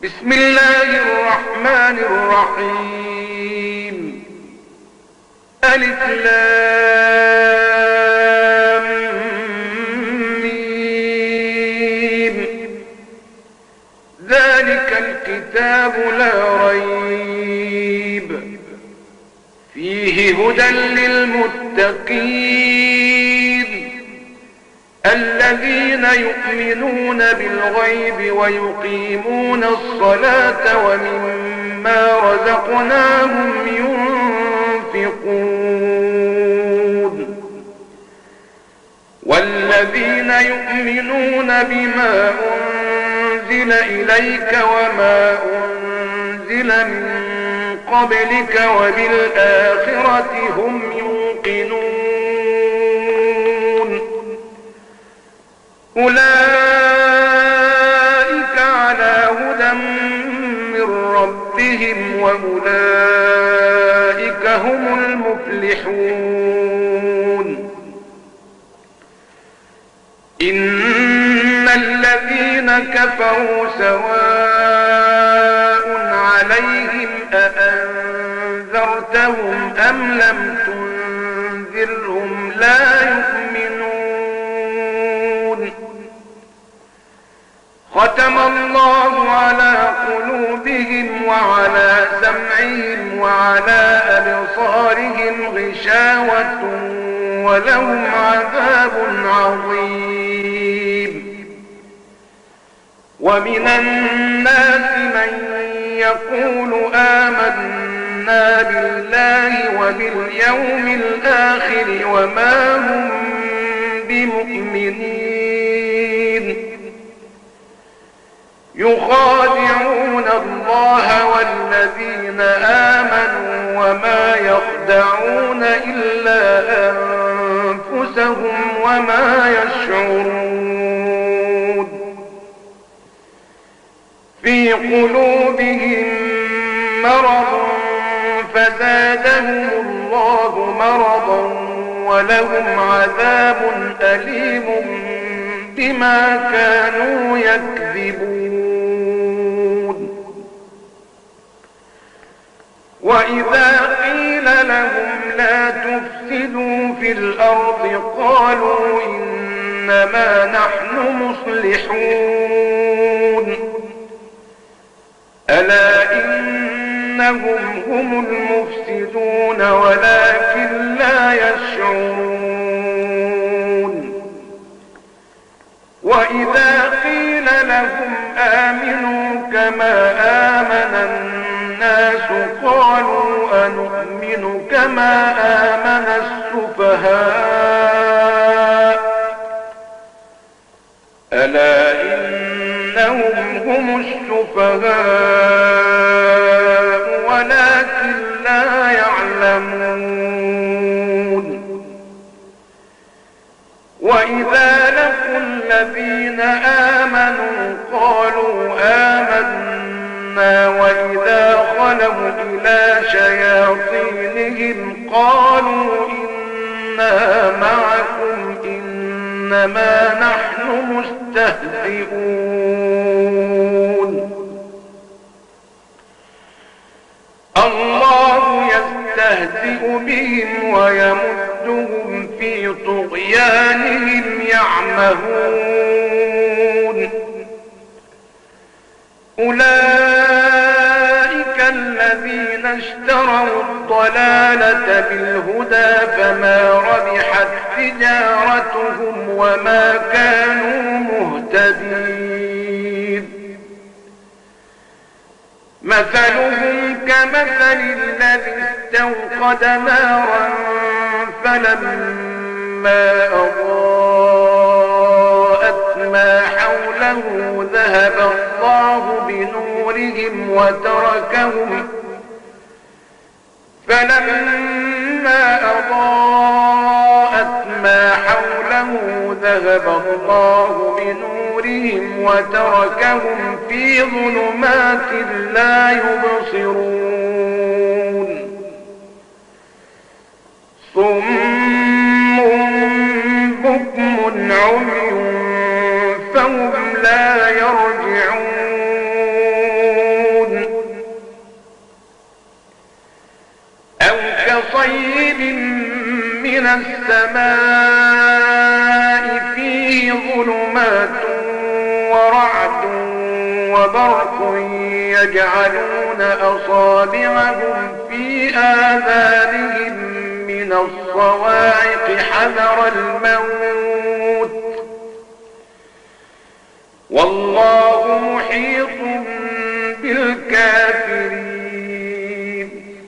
بسم الله الرحمن الرحيم. ألف لام ميم. ذلك الكتاب لا ريب فيه هدى للمتقين الذين يؤمنون بالغيب ويقيمون الصلاة ومما رزقناهم ينفقون والذين يؤمنون بما أنزل إليك وما أنزل من قبلك وبالآخرة هم يوقنون أولئك على هدى من ربهم وأولئك هم المفلحون. إن الذين كفروا سواء عليهم أأنذرتهم أم لم تنذرهم لا يؤمنون. ختم الله على قلوبهم وعلى سمعهم وعلى أبصارهم غشاوة ولهم عذاب عظيم. ومن الناس من يقول آمنا بالله وباليوم الآخر وما هم بمؤمنين يخادعون الله والذين آمنوا وما يخدعون إلا أنفسهم وما يشعرون. في قلوبهم مرض فزادهم الله مرضا ولهم عذاب أليم بما كانوا يكذبون. وإذا قيل لهم لا تفسدوا في الأرض قالوا إنما نحن مصلحون ألا إنهم هم المفسدون ولكن لا يشعرون. وإذا قيل لهم آمنوا كما آمن الناس قالوا أنؤمن كما آمن السفهاء ألا إنهم هم السفهاء ولكن لا يعلمون. وإذا لقوا الذين آمنوا قالوا آمنا وإذا خلوا إلى شياطينهم قالوا إنا معكم إنما نحن مستهزئون. الله يستهزئ بهم ويمدهم في طغيانهم يعمهون. أولئك الذين اشتروا الضلالة بالهدى فما ربحت تجارتهم وما كانوا مهتدين. مثلهم كمثل الذي استوقد نارا فلما أضاءت ما حوله ذهب الله بنورهم وتركهم في ظلمات لا يبصرون. صم بكم عمي فهم لا يرجعون. السماء فيه ظلمات ورعد وبرق يجعلون أصابعهم في آذانهم من الصواعق حذر الموت والله محيط بالكافرين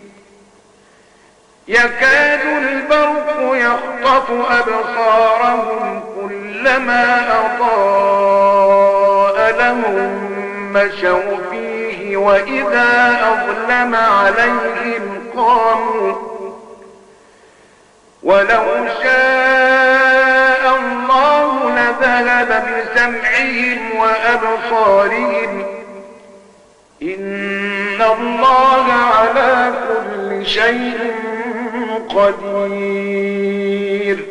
يكاد البرق يخطف أبصارهم كلما أضاء لهم مشوا فيه وإذا أظلم عليهم قاموا ولو شاء الله لذهب بسمعهم وأبصارهم إن الله على كل شيء قدير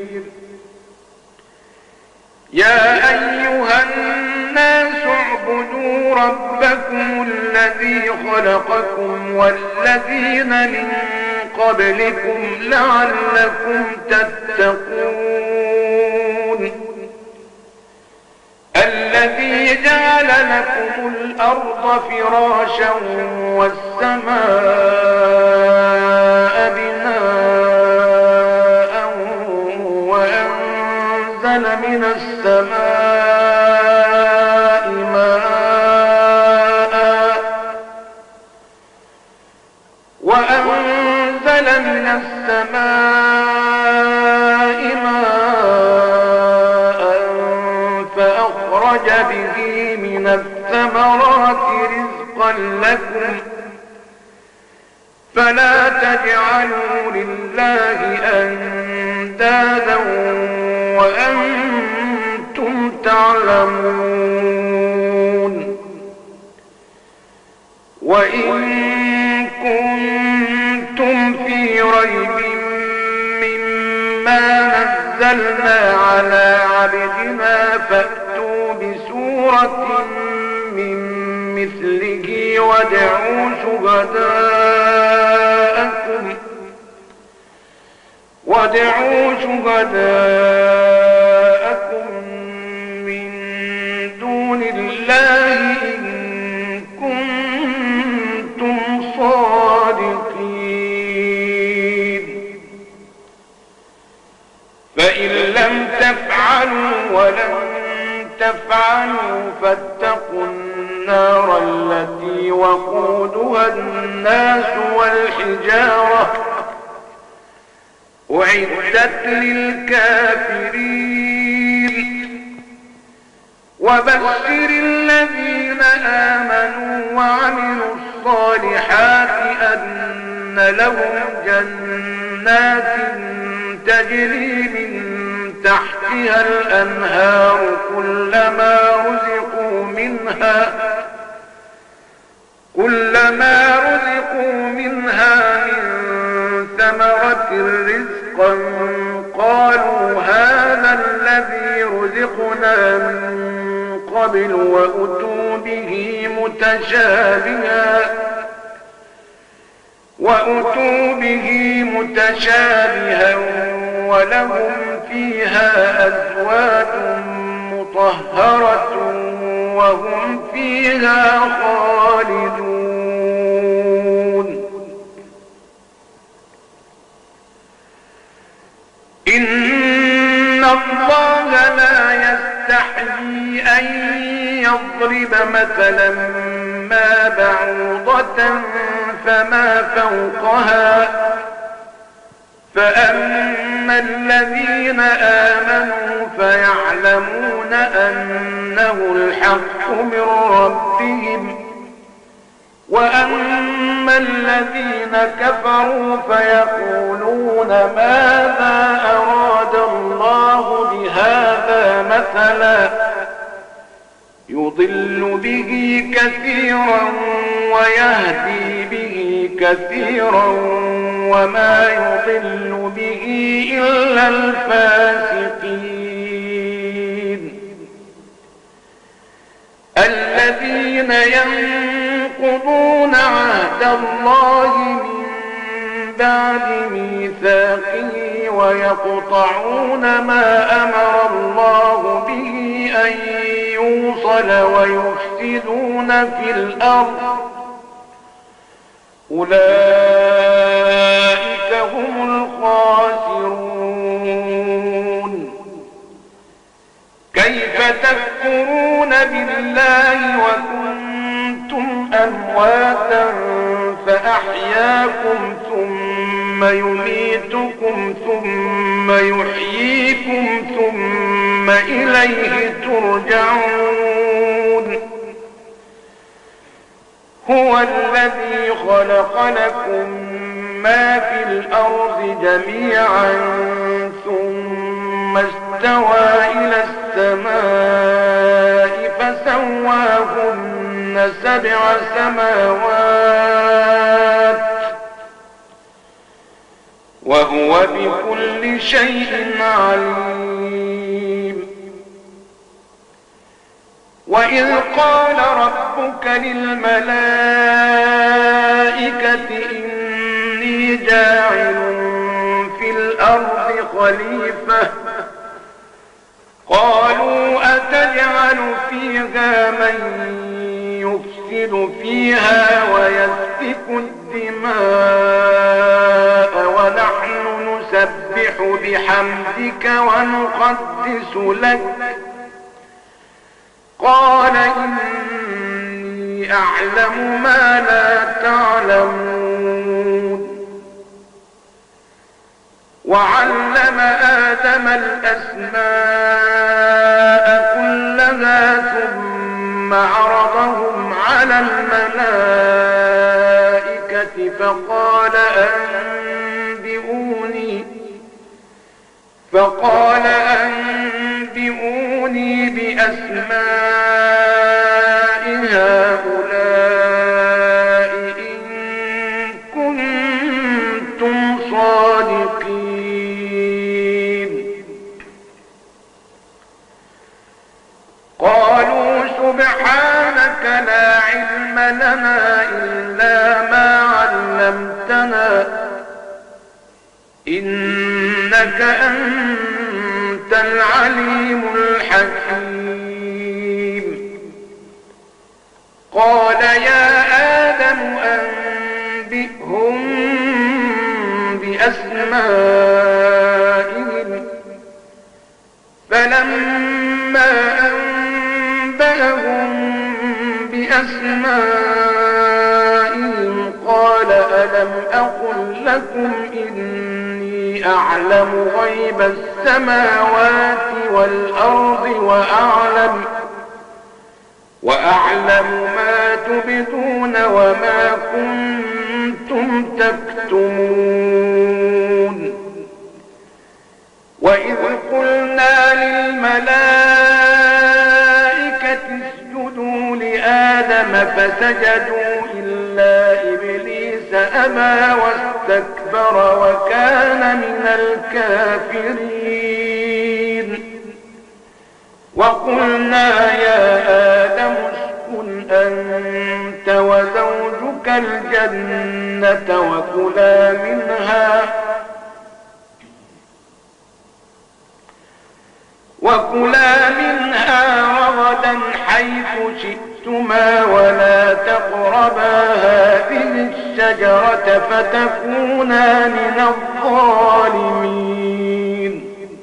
يا أيها الناس اعبدوا ربكم الذي خلقكم والذين من قبلكم لعلكم تتقون الذي جعل لكم الأرض فراشا والسماء بناء وأنزل من السماء ماء فأخرج به من الثمرات رزقا لكم فلا تجعلوا لله أندادا وأنتم تعلمون وإن كنتم في ريب مما نزلنا على عبدنا فأتوا بسورة من مثله وادعوا شهداءكم من دون الله إن كنتم صادقين فإن لم تفعلوا ولن تفعلوا فاتقوا النار التي وقودها الناس والحجارة أعدت للكافرين وبشر الذين آمنوا وعملوا الصالحات أن لهم جنات تجري من تحتها الأنهار كلما رزقوا منها من ثمرة رزقا قالوا هذا الذي رزقنا من قبل وأتوا به متشابها ولهم فيها أزواج مطهرة وهم فيها خالدون إن الله لا يستحيي أن يضرب مثلا ما بعوضة فما فوقها فأما الذين آمنوا فيعلمون أنه الحق من ربهم وأما الذين كفروا فيقولون ماذا أراد الله بهذا مثلا يضل به كثيرا ويهدي به كثيرا وما يضل به إلا الفاسقين الذين ينقضون عهد الله من بعد ميثاقه ويقطعون ما أمر الله به أن يوصل ويفسدون في الأرض أولئك هم الخاسرون. كيف تكفرون بالله وكنتم أمواتا فأحياكم ثم يميتكم ثم يحييكم ثم إليه ترجعون. هو الذي خلق لكم ما في الأرض جميعا ثم استوى إلى السماء فسواهن 7 سماوات وهو بكل شيء عليم. وإذ قال ربك للملائكة إني جاعل في الأرض خليفة قالوا أتجعل فيها من يفسد فيها ويسفك الدماء ونحن نسبح بحمدك ونقدس لك قال إني أعلم ما لا تعلمون. وعلم آدم الأسماء كلها ثم عرضهم على الملائكة فقال أنبئوني بأسماء هؤلاء إن كنتم صادقين. قالوا سبحانك لا علم لنا إلا ما علمتنا إنك أنت العليم الحكيم. قال يا آدم أنبئهم بأسمائهم فلما أنبأهم بأسمائهم قال ألم أقل لكم إني أعلم غيب السماوات والأرض وأعلم ما تبدون وما كنتم تكتمون. وإذ قلنا للملائكة اسجدوا لآدم فسجدوا إلا إبليس أبى واستكبر وكان من الكافرين. وقلنا يا آدم اسكن أنت وزوجك الجنة وكلا منها رغدا حيث شئتما ولا تقربا هذه الشجرة فتكونا من الظالمين.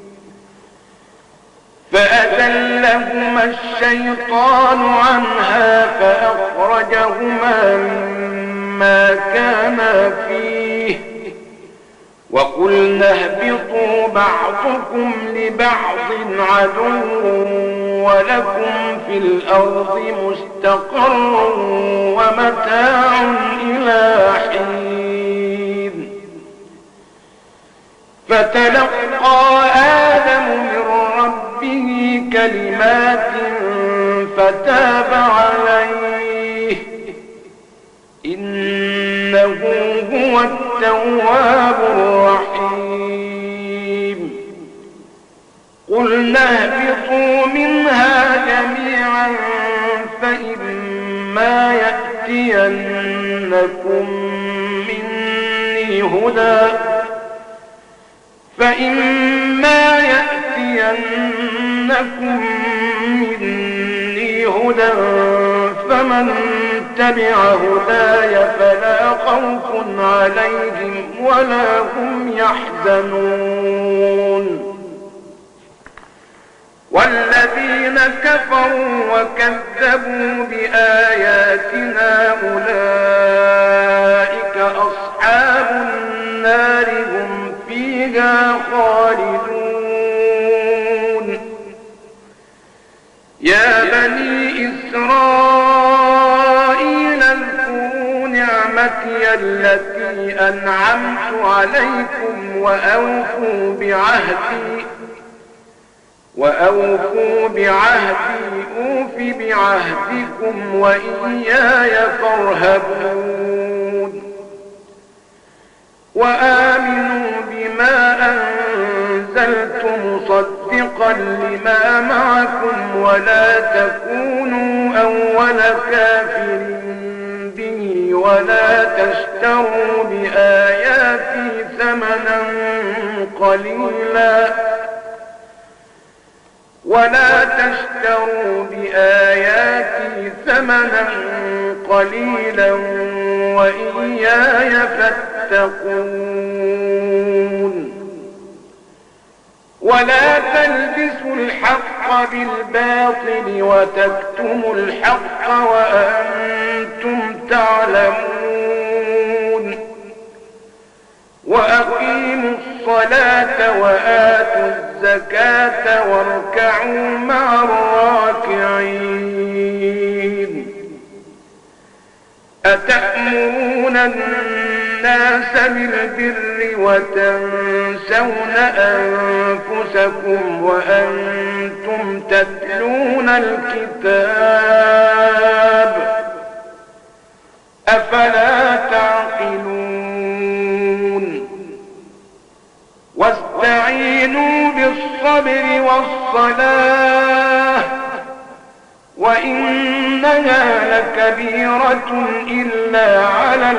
فأزلهما الشيطان عنها فأخرجهما مما كانا فيه وقلنا اهبطوا بعضكم لبعض عدو ولكم في الأرض مستقر ومتاع إلى حين. فتلقى آدم من ربه كلمات فتاب عليه إنه هو التواب الرحيم. قلنا اهبطوا منها جميعا فإما يأتينكم مني هدى فإما يأتينكم مني هدى فمن تبع هداي فلا خوف عليهم ولا هم يحزنون والذين كفروا وكذبوا بآياتنا أولئك أصحاب النار هم فيها خالدون يا بني إسرائيل اذكروا نعمتي التي أنعمت عليكم وأوفوا بعهدي أوف بعهدكم وإياي فارهبون وآمنوا بما أنزلت مصدقا لما معكم ولا تكونوا أول كافر به ولا تشتروا بآياتي ثمنا قليلا وإياي فاتقون ولا تلبسوا الحق بالباطل وتكتموا الحق وأنتم تعلمون وأقيموا الصلاة وآتوا الزكاة واركعوا مع الراكعين أتأمرون الناس بالبر وتنسون أنفسكم وأنتم تتلون الكتاب أفلا تعقلون واستعينوا بالصبر والصلاة وإنها لكبيرة إلا على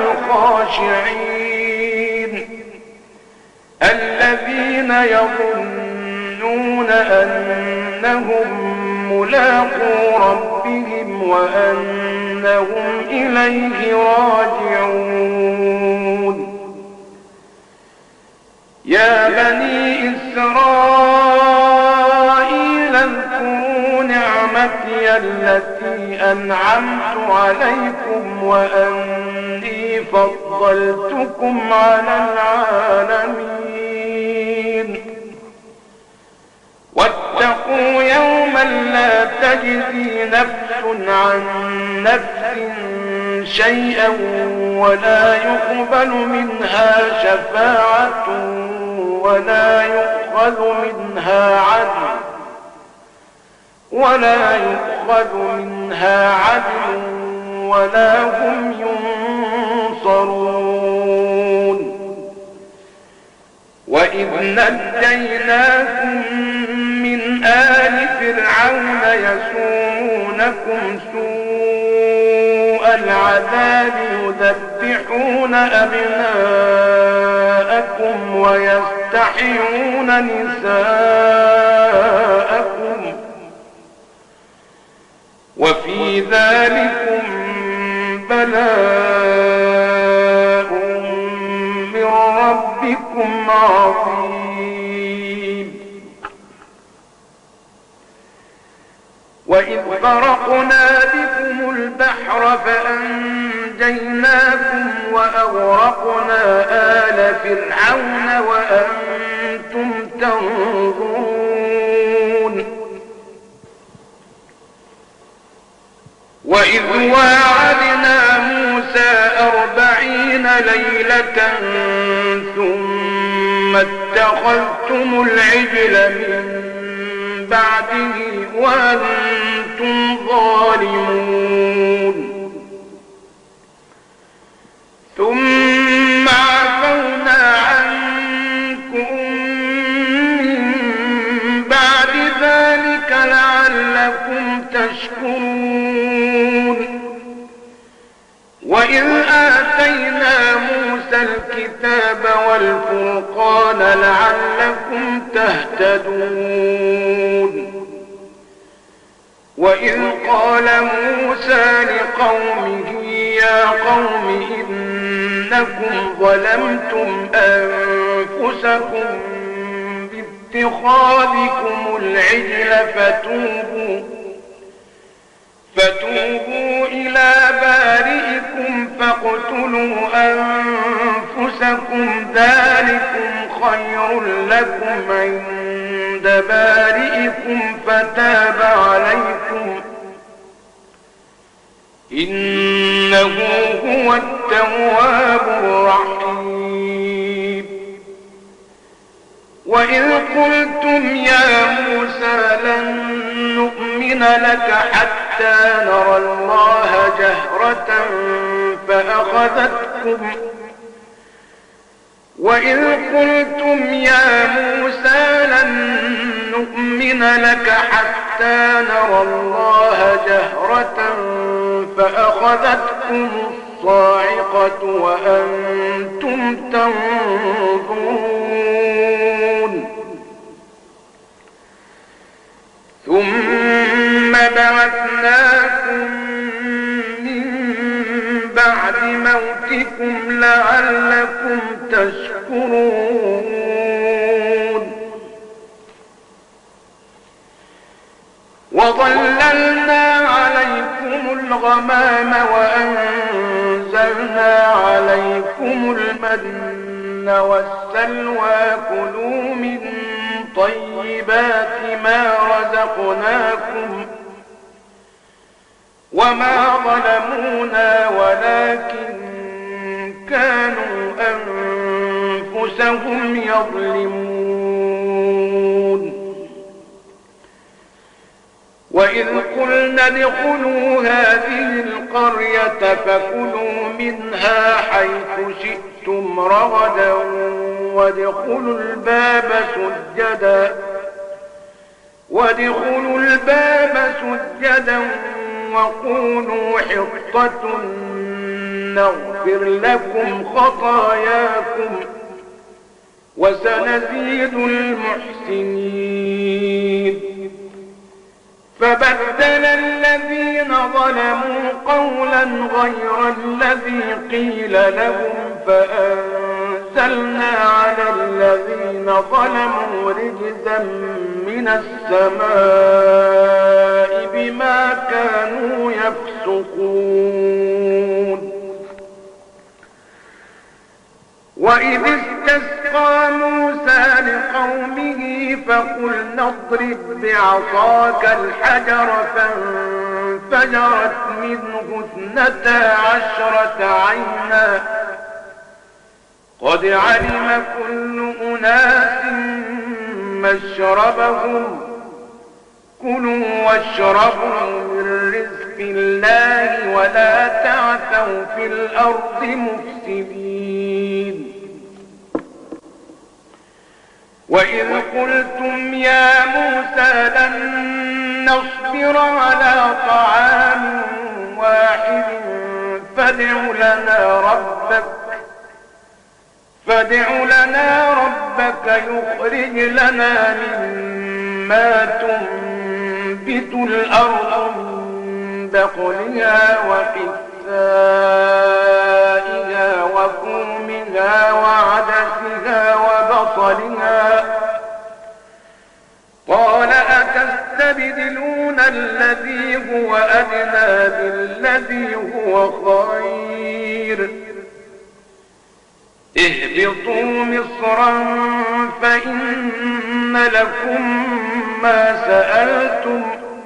الخاشعين الذين يظنون أنهم ملاقو ربهم وأنهم إليه راجعون يا بني إسرائيل اذكروا نعمتي التي أنعمت عليكم وأني فضلتكم على العالمين واتقوا يوما لا تجزي نفس عن نفس شيئا ولا يقبل منها شفاعة ولا يؤخذ منها عدل ولا هم ينصرون وإذ نجيناكم من آل فرعون يسومونكم سوء العذاب يذبحون أبناءكم ويستحيون نساءكم وفي ذلكم بلاء من ربكم عظيم وإذ فرقنا بكم البحر فأنجيناكم وأغرقنا آل فرعون وأنتم تنظرون وإذ واعدنا موسى 40 ليلة ثم اتخذتم العجل من بعده وأنتم ظالمون ثم عفونا عنكم من بعد ذلك لعلكم تشكرون وإذ وإذ آتينا موسى الكتاب والفرقان لعلكم تهتدون وإذ قال موسى لقومه يا قوم إنكم ظلمتم أنفسكم باتخاذكم العجل فتوبوا إلى بارئكم فاقتلوا أنفسكم ذلكم خير لكم عند بارئكم فتاب عليكم إنه هو التواب الرحيم وإذ قلتم يا موسى لن نؤمن لك حتى نرى الله جهرة فأخذتكم الصاعقة وأنتم تنظرون ثم بعثناكم من بعد موتكم لعلكم تشكرون وظللنا عليكم الغمام وأنزلنا عليكم المن والسلوى كلوا من طيبات ما رزقناكم وما ظلمونا ولكن كانوا أنفسهم يظلمون وإذ قلنا ادخلوا هذه القرية فكلوا منها حيث شئتم رغدا وادخلوا الباب سجدا وقولوا حطة نغفر لكم خطاياكم وسنزيد المحسنين فبدل الذين ظلموا قولا غير الذي قيل لهم فأنزلنا على الذين ظلموا رجزا من السماء بما كانوا يفسقون وإذ استسقى موسى لقومه فقلنا اضرب بعصاك الحجر فانفجرت منه 12 عينا قد علم كل أناس مشربهم كلوا واشربوا من رزق الله ولا تعثوا في الأرض مفسدين وإذ قلتم يا موسى لن نصبر على طعام واحد فادع لنا ربك يخرج لنا مما تنبت الأرض من بقلها وقثائها وفومها وعدسها وبصلها قال أتستبدلون الذي هو أدنى بالذي هو خير اهبطوا مصرا فإن لكم ما سألتم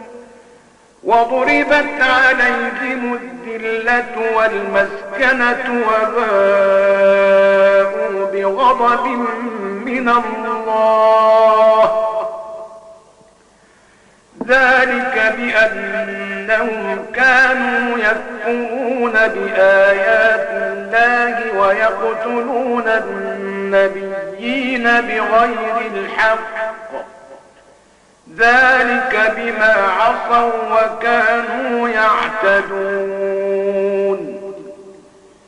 وضربت عليهم الذلة والمسكنة وباءوا بغضب من الله ذلك بأنهم كانوا يكفرون بآيات الله ويقتلون النبيين بغير الحق ذلك بما عصوا وكانوا يعتدون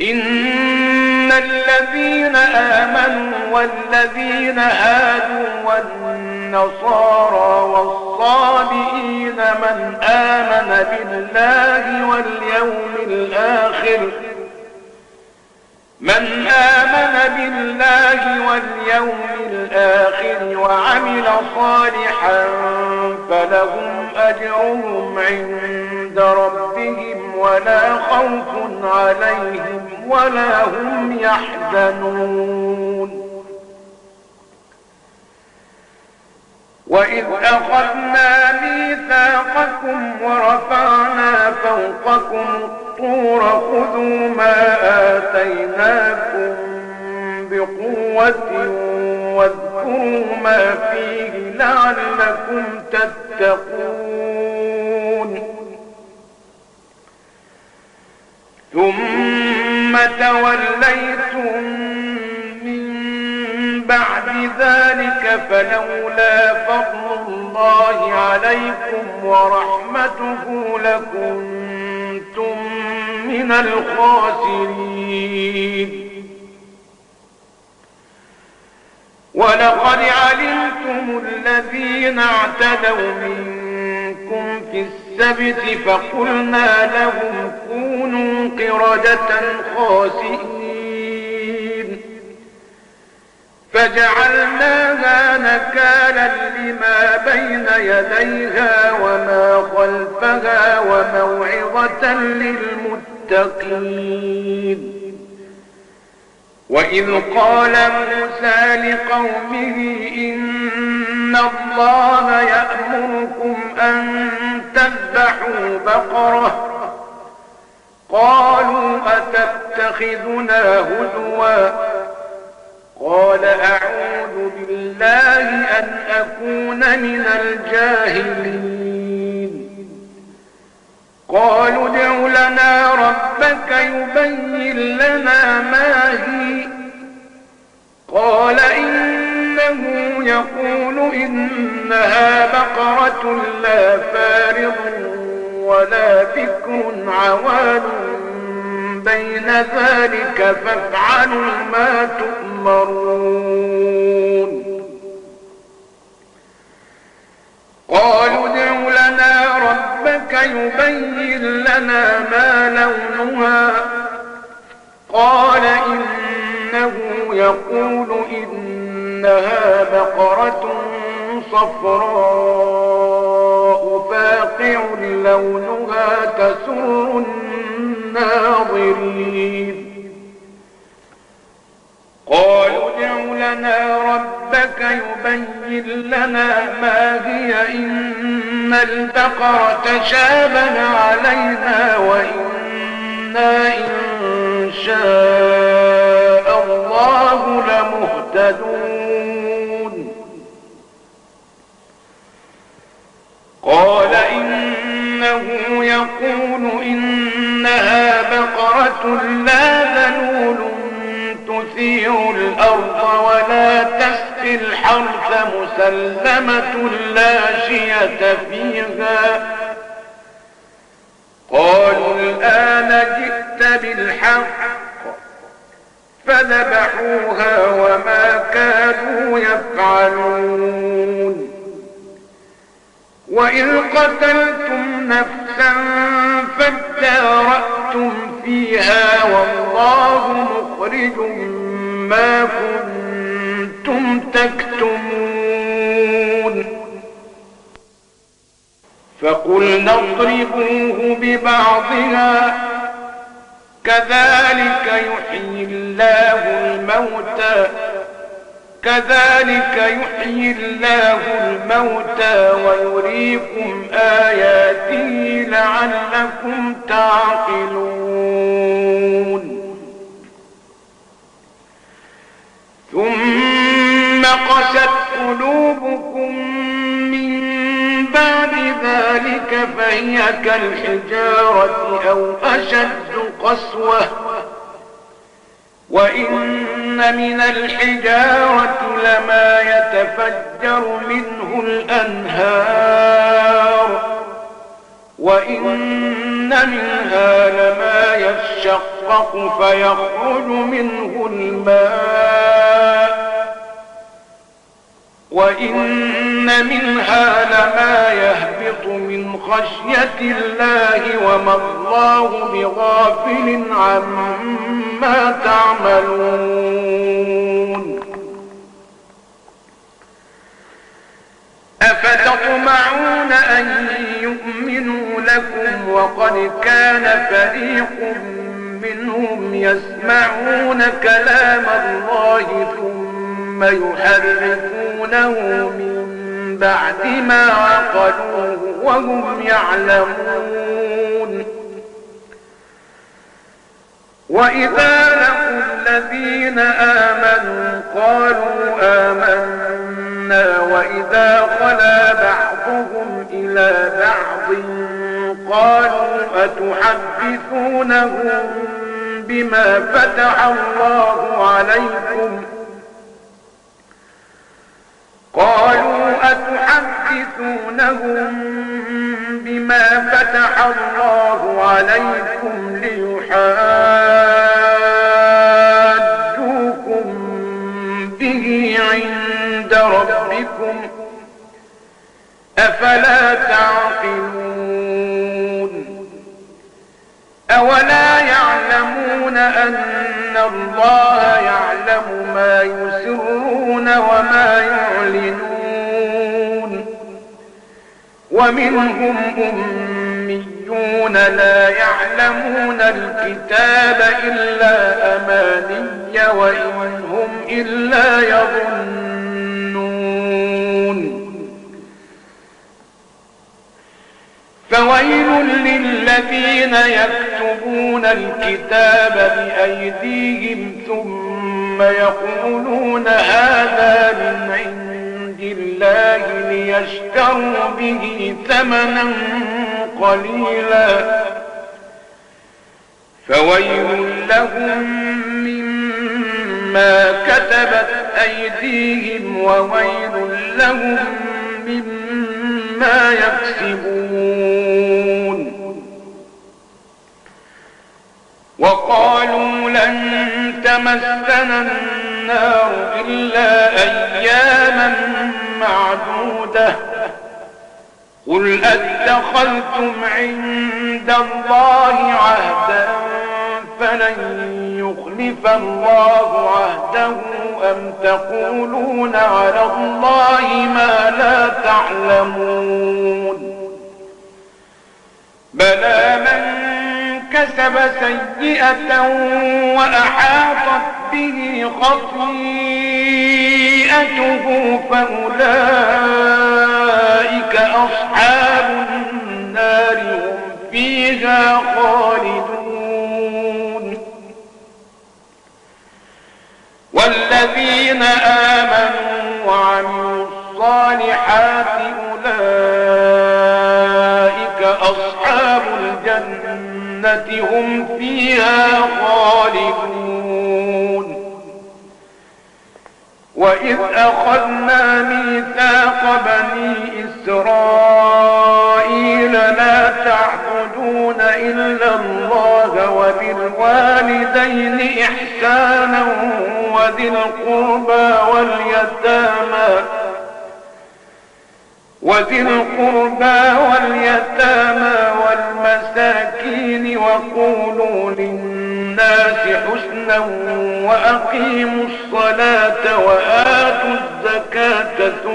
إن الذين آمنوا والذين هادوا والنصارى والصابئين من آمن بالله واليوم الآخر وعمل صالحا فلهم أجرهم عند ربهم ولا خوف عليهم ولا هم يحزنون. وإذ أخذنا ميثاقكم ورفعنا فوقكم الطور خذوا ما آتيناكم بقوة واذكروا ما فيه لعلكم تتقون. ثم توليتم من بعد ذلك فلولا فضل الله عليكم ورحمته لكنتم من الخاسرين. ولقد علمتم الذين اعتدوا منكم في السبت فقلنا لهم كونوا قردة خاسئين فجعلناها نكالا لما بين يديها وما خلفها وموعظة للمتقين. وإذ قال موسى لقومه إن الله يأمركم أن تذبحوا بقرة قالوا أتتخذنا هزوا قال أعوذ بالله أن أكون من الجاهلين. قالوا ادع لنا ربك يبين لنا ما هي قال إنه يقول إنها بقرة لا فارض ولا بكر عوان بين ذلك فافعلوا ما تؤمرون. قالوا ادع لنا ربك يبين لنا ما لونها قال إنه يقول إنها بقرة صفراء فاقع لونها تسر الناظرين. قالوا ادع لنا ربك يبين لنا ما هي إن البقرة شابه علينا وإنا إن شاء الله لمهتدون. قال إنه يقول إنها بقرة لا ذلول تثير الأرض ولا تسقي الحرث مسلمة لا شية فيها. قالوا الآن جئت بالحق فذبحوها وما كانوا يفعلون. وإذ قتلتم نفسا فادارأتم فيها والله مخرج ما كنتم تكتمون. فقلنا اضربوه ببعضها كذلك يحيي الله الموتى ويريكم آياته لعلكم تعقلون. ثم قست قلوبكم من بعد ذلك فهي كالحجارة أو أشد قسوة وإن من الحجارة لما يتفجر منه الأنهار وإن منها لما يشقق فيخرج منه الماء وإن منها لما يهبط من خشية الله وما الله بغافل عما تعملون أفتطمعون أن يؤمنوا لكم وقد كان فريق منهم يسمعون كلام الله ثم يحرفونه من بعد ما عقلوه وهم يعلمون وإذا لقوا الذين آمنوا قالوا آمنا وإذا خلا بعضهم إلى بعض قالوا أتحدثونهم بما فتح الله عليكم ليحاجوكم به عند ربكم أفلا تعقلون أولا يعلمون أن الله يعلم ما يسرون وما يعلنون ومنهم أميون لا يعلمون الكتاب إلا أماني وإن هم إلا يظنون فويل للذين يكتبون الكتاب بأيديهم ثم يقولون هذا من عند الله ليشتروا به ثمنا قليلا فويل لهم مما كتبت أيديهم وويل لهم مما يكسبون وقالوا لن تمسنا النار إلا أياما معدودة قل أتخذتم عند الله عهدا فلن يخلف الله عهده أم تقولون على الله ما لا تعلمون بلى من كسب سيئة وأحاطت به خطيئته فأولئك أصحاب النار هم فيها خالدون والذين آمنوا وعملوا الصالحات أولئك أصحاب الجنة هم فيها خالدون وإذ أخذنا ميثاق بني إسرائيل لا تعبدون إلا الله وبالوالدين إحسانا وذي القربى واليتامى والمساكين وقولوا للناس حسنا وأقيموا الصلاة وآتوا الزكاة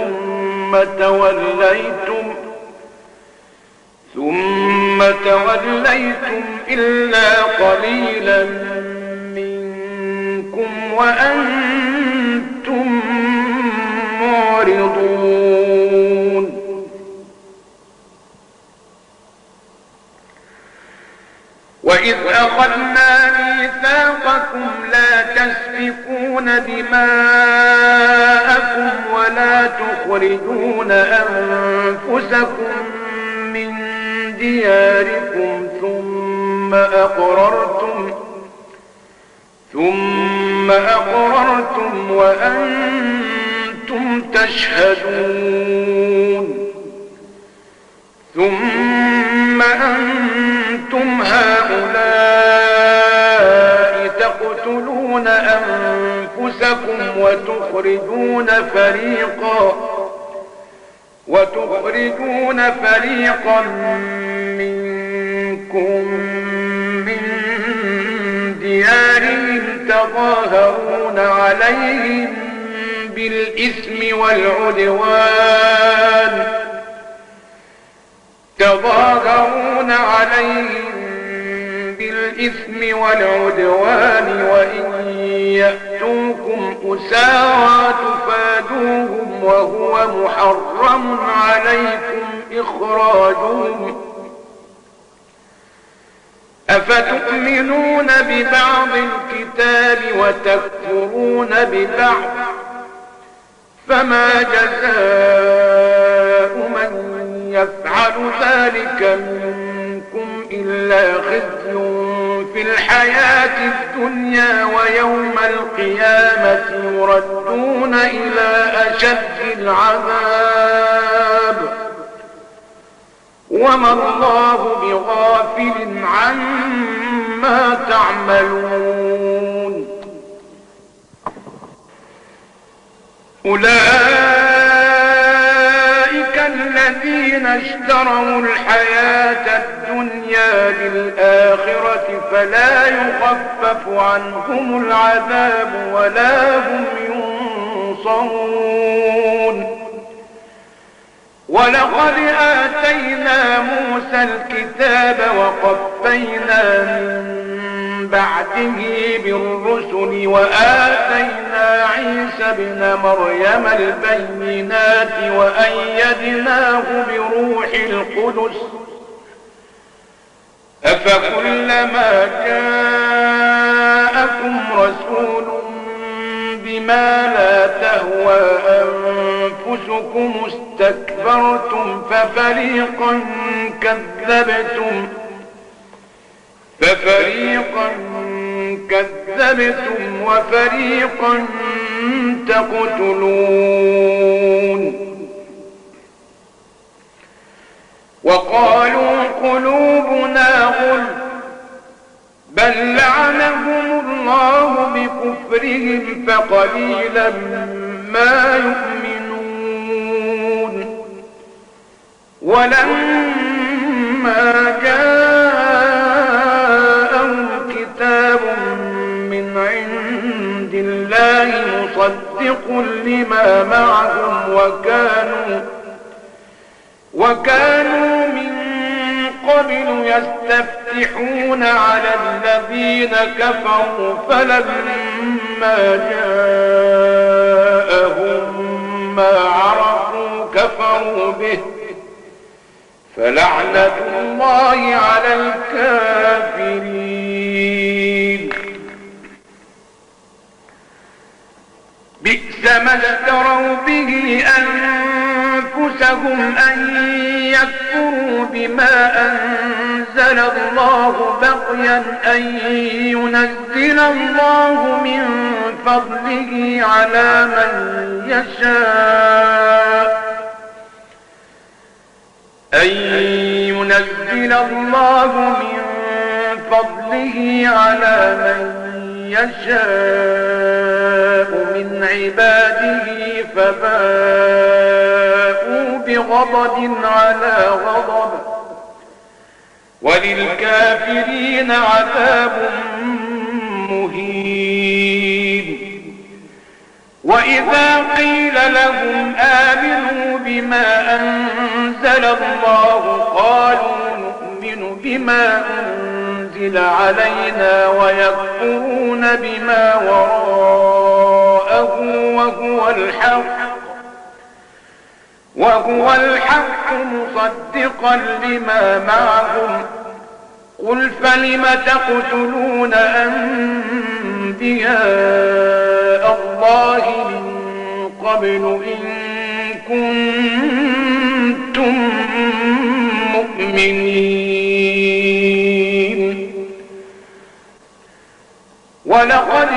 ثم توليتم إلا قليلا منكم وأنتم معرضون وإذ أخذنا ميثاقكم لا تسفكون دماءكم ولا تخرجون أنفسكم من دياركم ثم أقررتم وأنتم تشهدون ثم أنتم هؤلاء تقتلون أنفسكم وتخرجون فريقا منكم من ديارهم تظاهرون عليهم بالإثم والعدوان وإن يأتوكم أسارى تفادوهم وهو محرم عليكم إخراجهم أفتؤمنون ببعض الكتاب وتكفرون ببعض فما جزاء من يفعل ذلك منكم إلا خزي في الحياة الدنيا ويوم القيامة يردون إلى أشد العذاب وما الله بغافل عما تعملون. أولئك الذين اشتروا الحياة الدنيا بالآخرة فلا يخفف عنهم العذاب ولا هم ينصرون. ولقد آتينا موسى الكتاب وقفينا من بعده بالرسل وآتينا عيسى ابن مريم البينات وأيدناه بروح القدس أفكلما جاءكم رسول بما لا تهوى أنفسكم استكبرتم ففريقا كذبتم وفريقا تقتلون. وقالوا قلوبنا غلف بل لعنهم الله بكفرهم فقليلا ما يؤمنون. ولما جاءهم كتاب من عند الله مصدق لما معهم وكانوا من قبل يستفتحون على الذين كفروا فلما جاءهم ما عرفوا كفروا به فلعنة الله على الكافرين. بئس ما اشتروا به أنفسهم أن يكفروا بما أنزل الله بغيا أن ينزل الله من فضله على من يشاء من عباده فباءوا بغضب على غضب وللكافرين عذاب مهين. وإذا قيل لهم آمنوا بما أنزل الله قالوا نؤمن بما أنزل علينا ويكفرون بما وراءه وهو الحق مصدقا لما معهم قل فلم تقتلون أنبياء الله من قبل إن كنتم مؤمنين. ولقد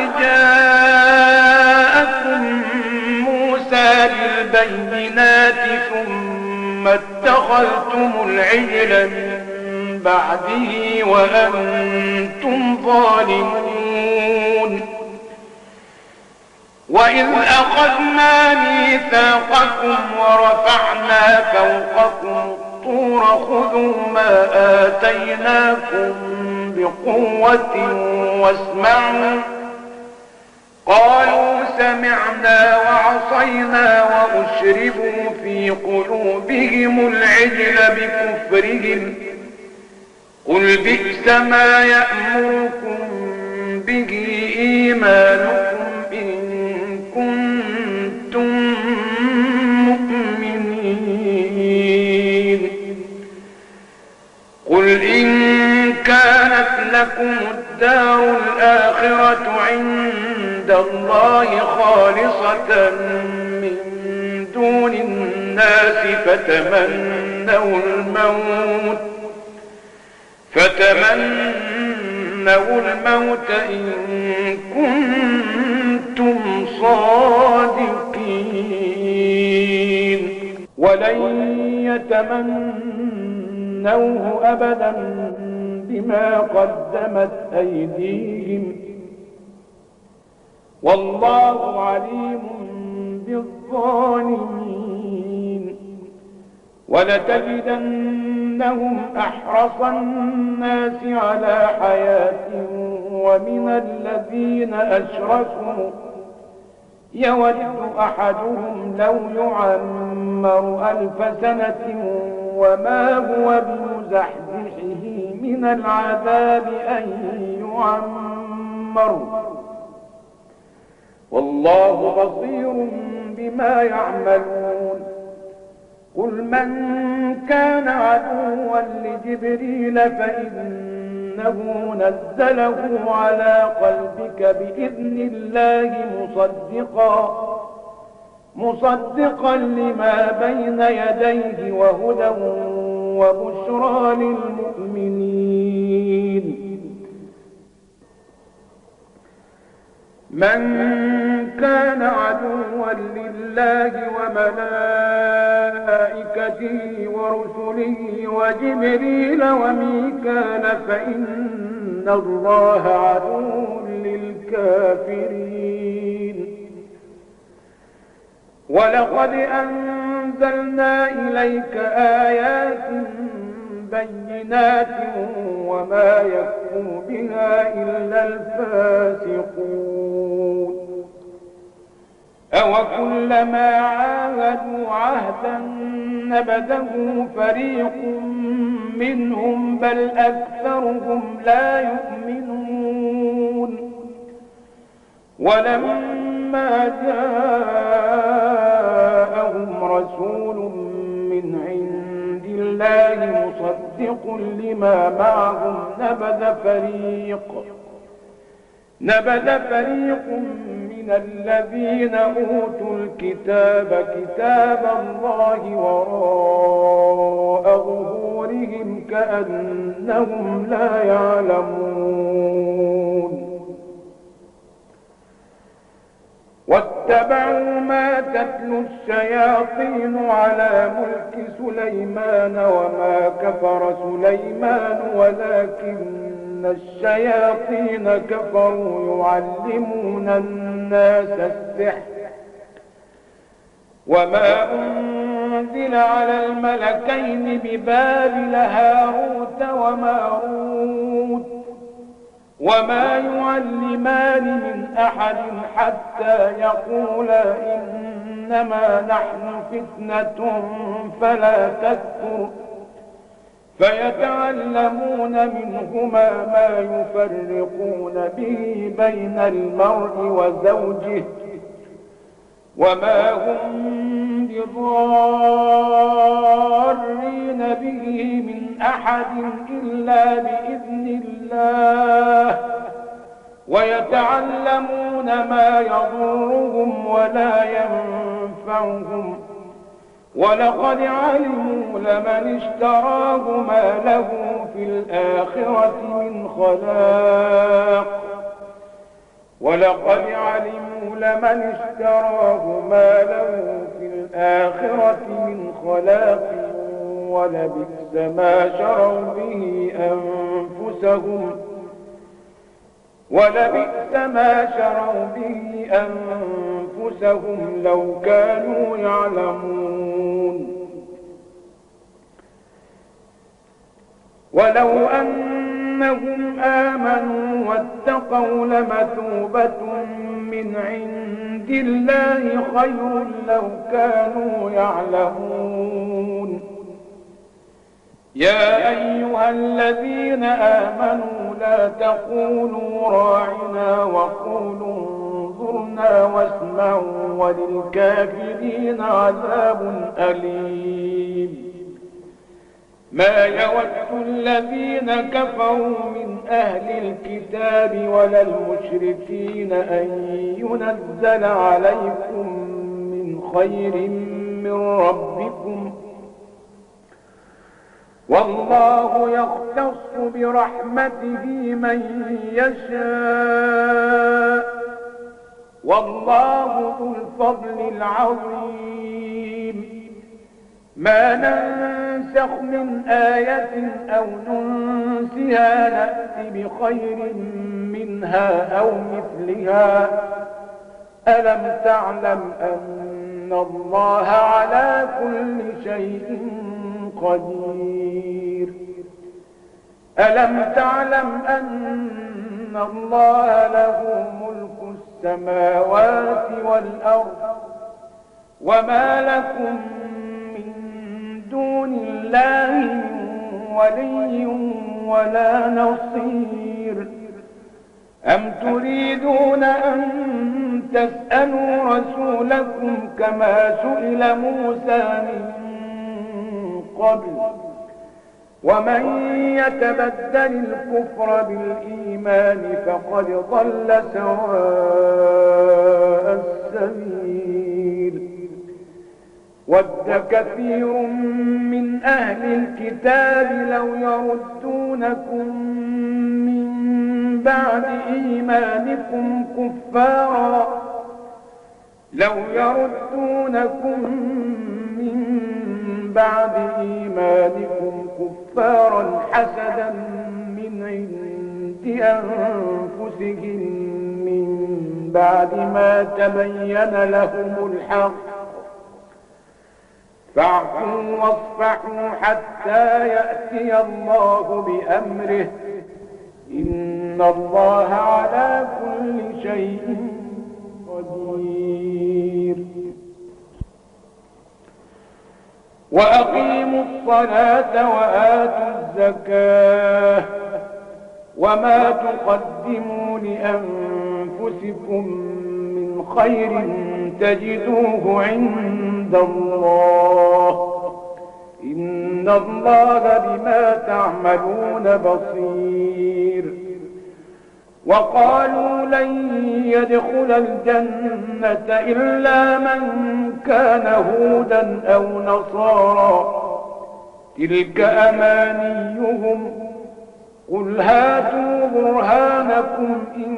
جاءكم موسى بالبينات ثم اتخذتم العجل من بعده وأنتم ظالمون. وإذ أخذنا ميثاقكم ورفعنا فوقكم الطور خذوا ما آتيناكم بقوة واسمعوا. قالوا سمعنا وعصينا وأشربوا في قلوبهم العجل بكفرهم. قل بئس ما يأمركم به إيمانكم إن كنتم مؤمنين. قل إن كانت لكم الدار الآخرة عند الله خالصة من دون الناس فتمنوا الموت إن كنتم صادقين. ولن يتمنوه أبدا بما قدمت أيديهم والله عليم بالظالمين. ولتجدنهم أحرص الناس على حياة ومن الذين أشركوا يود أحدهم لو يعمر 1000 سنة وما هو بمزحزحه من العذاب أن يعمر والله بصير بما يعملون. قل من كان عدوا لجبريل فإنه نزله على قلبك بإذن الله مصدقا لما بين يديه وهدى وبشرى للمؤمنين. من كان عدوا لله وملائكته ورسله وجبريل وميكال فإن الله عدو للكافرين. ولقد أنزلنا إليك آيات بينات وما يكفر بها إلا الفاسقون. أوكلما عاهدوا عهدا نبذه فريق منهم بل أكثرهم لا يؤمنون. ولما جاءهم رسول من عند الله مصدق لما معهم نبذ فريق من الذين أوتوا الكتاب كتاب الله وراء ظهورهم كأنهم لا يعلمون. واتبعوا ما تتلو الشياطين على ملك سليمان وما كفر سليمان ولكن الشياطين كفروا يعلمون الناس السحر وما أنزل على الملكين ببابل هاروت وماروت وما يعلمان من أحد حتى يقولا إنما نحن فتنة فلا تكفر فيتعلمون منهما ما يفرقون به بين المرء وزوجه وما هم بضارين به من أحد إلا بإذن الله ويتعلمون ما يضرهم ولا ينفعهم ولقد علموا لمن اشتراه ما له في الآخرة من خلاق ولقد علموا لمن اشتراه ما له في الآخرة من خلاق ولبئس ما شروا به أنفسهم لو كانوا يعلمون. ولو أنهم آمنوا واتقوا لمثوبة من عند الله خير لو كانوا يعلمون. يا أيها الذين آمنوا لا تقولوا راعنا وقولوا انظرنا واسمعوا وللكافرين عذاب أليم. ما يود الذين كفروا من أهل الكتاب ولا المشركين أن ينزل عليكم من خير من ربكم، والله يختص برحمته من يشاء، والله ذو الفضل العظيم. ما ننسخ من آية أو ننسها نأت بخير منها أو مثلها. ألم تعلم أن الله على كل شيء قدير؟ ألم تعلم أن الله له ملك السماوات والأرض وما لكم من دون الله من ولي ولا نصير؟ أم تريدون أن تسألوا رسولكم كما سئل موسى من قبل؟ ومن يتبدل الكفر بالإيمان فقد ضل سواء السبيل. ود كثير من أهل الكتاب لو يردونكم من بعد إيمانكم كفارا حسدا من عند أنفسهم من بعد ما تبين لهم الحق، فاعفوا واصفحوا حتى يأتي الله بأمره، إن الله على كل شيء قدير. وأقيموا الصلاة وآتوا الزكاة وما تقدموا لأنفسكم من خير تجدوه عند الله، إن الله بما تعملون بصير. وقالوا لن يدخل الجنة إلا من كان هودا أو نصارى، تلك أمانيهم، قل هاتوا برهانكم إن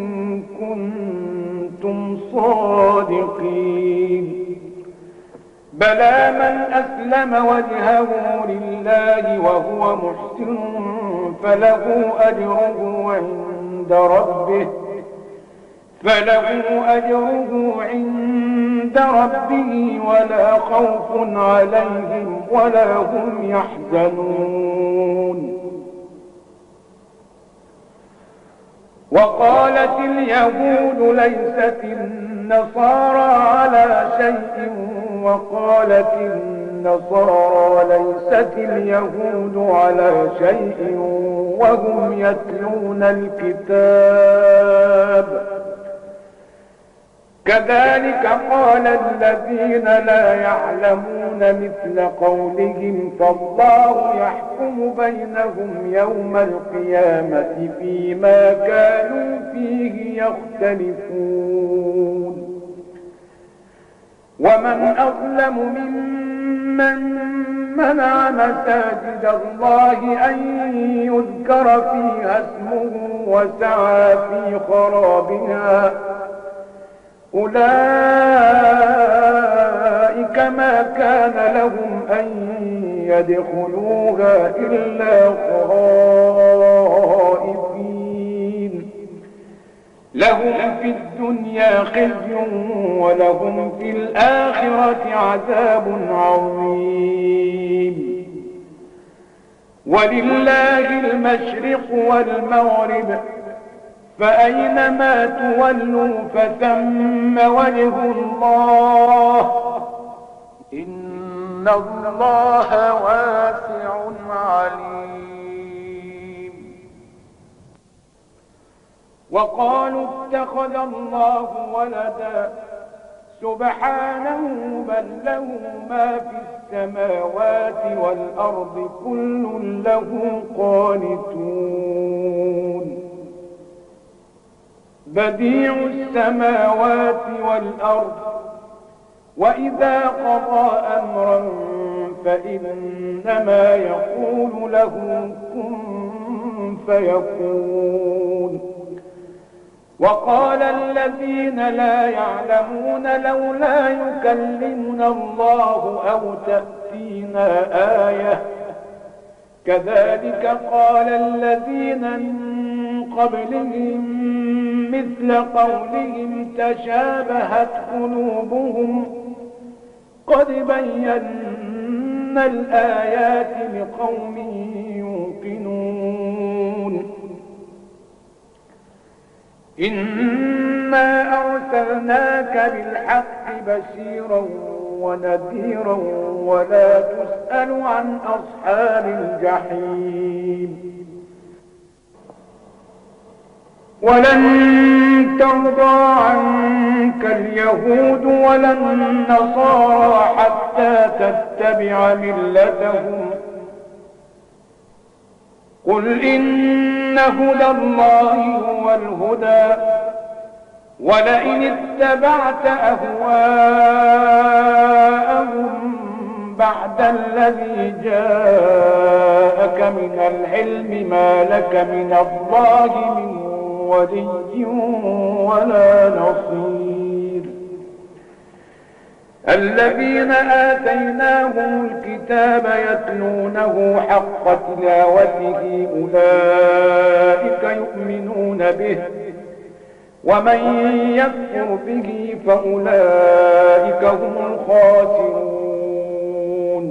كنتم صادقين. بلى من أسلم وجهه لله وهو محسن فله أجره عند ربه ولا خوف عليهم ولا هم يحزنون. وقالت اليهود ليست النصارى على شيء وقالت النصارى ليست اليهود على شيء وهم يتلون الكتاب، كذلك قال الذين لا يعلمون مثل قولهم، فالله يحكم بينهم يوم القيامة فيما كانوا فيه يختلفون. ومن أظلم ممن منع مساجد الله أن يذكر فيها اسمه وسعى في خرابها، أولئك ما كان لهم أن يدخلوها إلا خائفين. لهم في الدنيا خزي ولهم في الآخرة عذاب عظيم. ولله المشرق والمغرب فأينما تولوا فثم وجه الله إن الله واسع عليم. وقالوا اتخذ الله ولدا سبحانه بل له ما في السماوات والأرض كل له قانتون. بديع السماوات والأرض وإذا قضى أمرا فإنما يقول له كن فيكون. وقال الذين لا يعلمون لولا يكلمنا الله أو تأتينا آية كذلك قال الذين من قبلهم مثل قولهم تشابهت قلوبهم قد بينا الآيات لقوم يوقنون. إنا أرسلناك بالحق بشيرا ونذيرا ولا تسأل عن أصحاب الجحيم. ولن ترضى عنك اليهود ولا النصارى حتى تتبع ملتهم قل إن هدى الله هو الهدى ولئن اتبعت أهواءهم بعد الذي جاءك من العلم ما لك من الله من ولي ولا نصير. الذين آتيناهم الكتاب يتلونه حق تلاوته أولئك يؤمنون به ومن يكفر به فأولئك هم الخاسرون.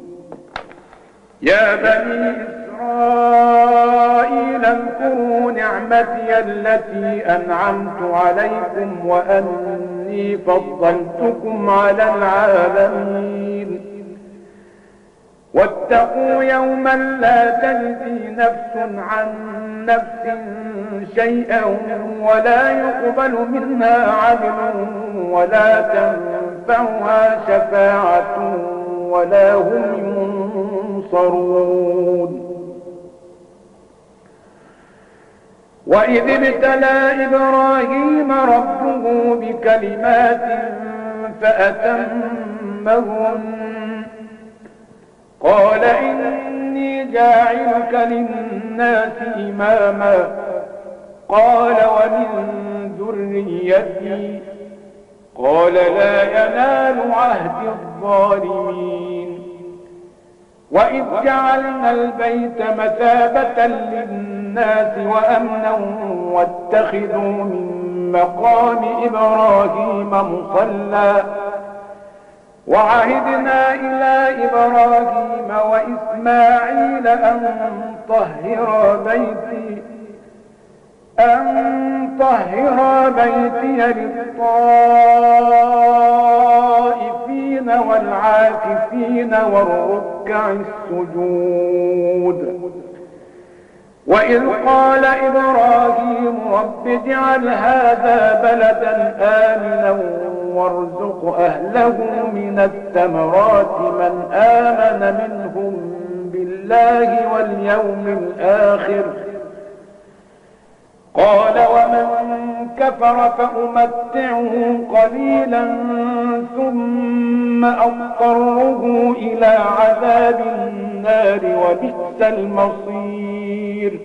يا بني إسرائيل اذكروا نعمتي التي أنعمت عليكم وأني فضلتكم على العالمين. واتقوا يوما لا تجزي نفس عن نفس شيئا ولا يقبل منها عدل ولا تنفعها شفاعة ولا هم ينصرون. وإذ ابتلى إبراهيم ربه بكلمات فأتمهن قال إني جاعلك للناس إماما قال ومن ذريتي قال لا ينال عهد الظالمين. وإذ جعلنا البيت مثابة للناس وأمنا واتخذوا من مقام إبراهيم مصلى وعهدنا إلى إبراهيم وإسماعيل أن طهر بيتي للطائفين والعاكفين والركع السجود. وإذ قال إبراهيم رب اجعل هذا بلدا آمنا وارزق أهله من الثمرات من آمن منهم بالله واليوم الآخر قال ومن كفر فأمتعه قليلا ثم أضطره إلى عذاب النار وبئس المصير.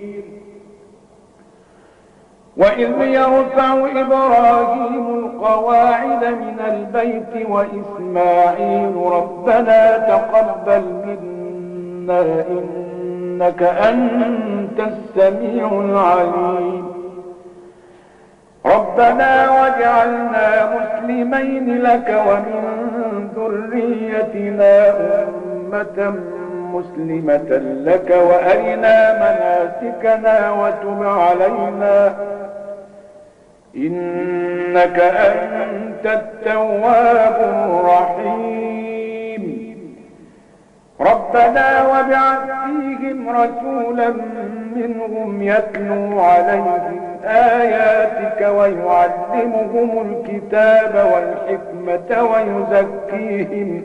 وإذ يرفع إبراهيم القواعد من البيت وإسماعيل ربنا تقبل منا إنك أنت السميع العليم ربنا واجعلنا مسلمين لك ومن ذريتنا أمة مسلمة لك وأرنا مناسكنا وتب علينا إنك أنت التواب الرحيم ربنا وابعث فيهم رسولا منهم يتلو عليهم آياتك ويعلمهم الكتاب والحكمة ويزكيهم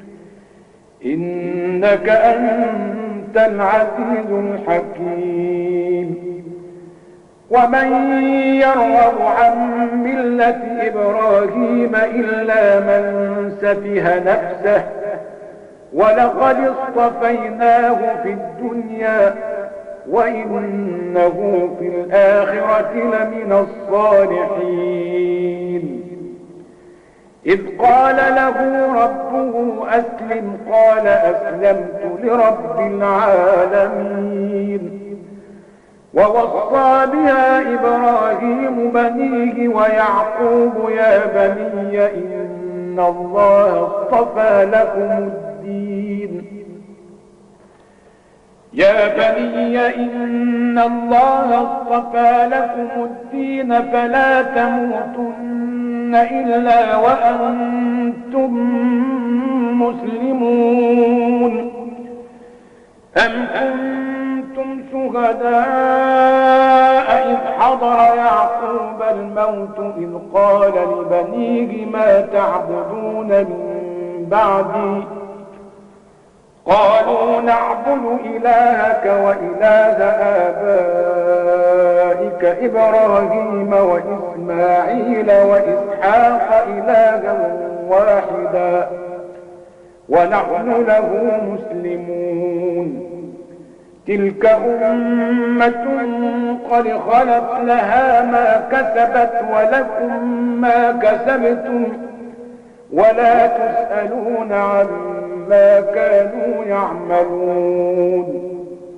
إنك أنت العزيز الحكيم ومن يرغب عن ملة إبراهيم إلا من سفه نفسه ولقد اصطفيناه في الدنيا وإنه في الآخرة لمن الصالحين إذ قال له ربه أسلم قال أسلمت لرب العالمين ووصى بها إبراهيم بنيه ويعقوب يا بني إن الله اصطفى لكم الدين يا بني إن الله اصطفى لكم الدين فلا تموتن إلا وأنتم مسلمون أم كنتم شهداء إذ حضر يعقوب الموت إذ قال لبنيه ما تعبدون من بعدي قالوا نعبد إلهك وإله آبائك إبراهيم وإسماعيل وإسحاق إلها واحدا ونحن له مسلمون تلك أمة قد خلت لها ما كسبت ولكم ما كسبتم ولا تسألون عما كانوا يعملون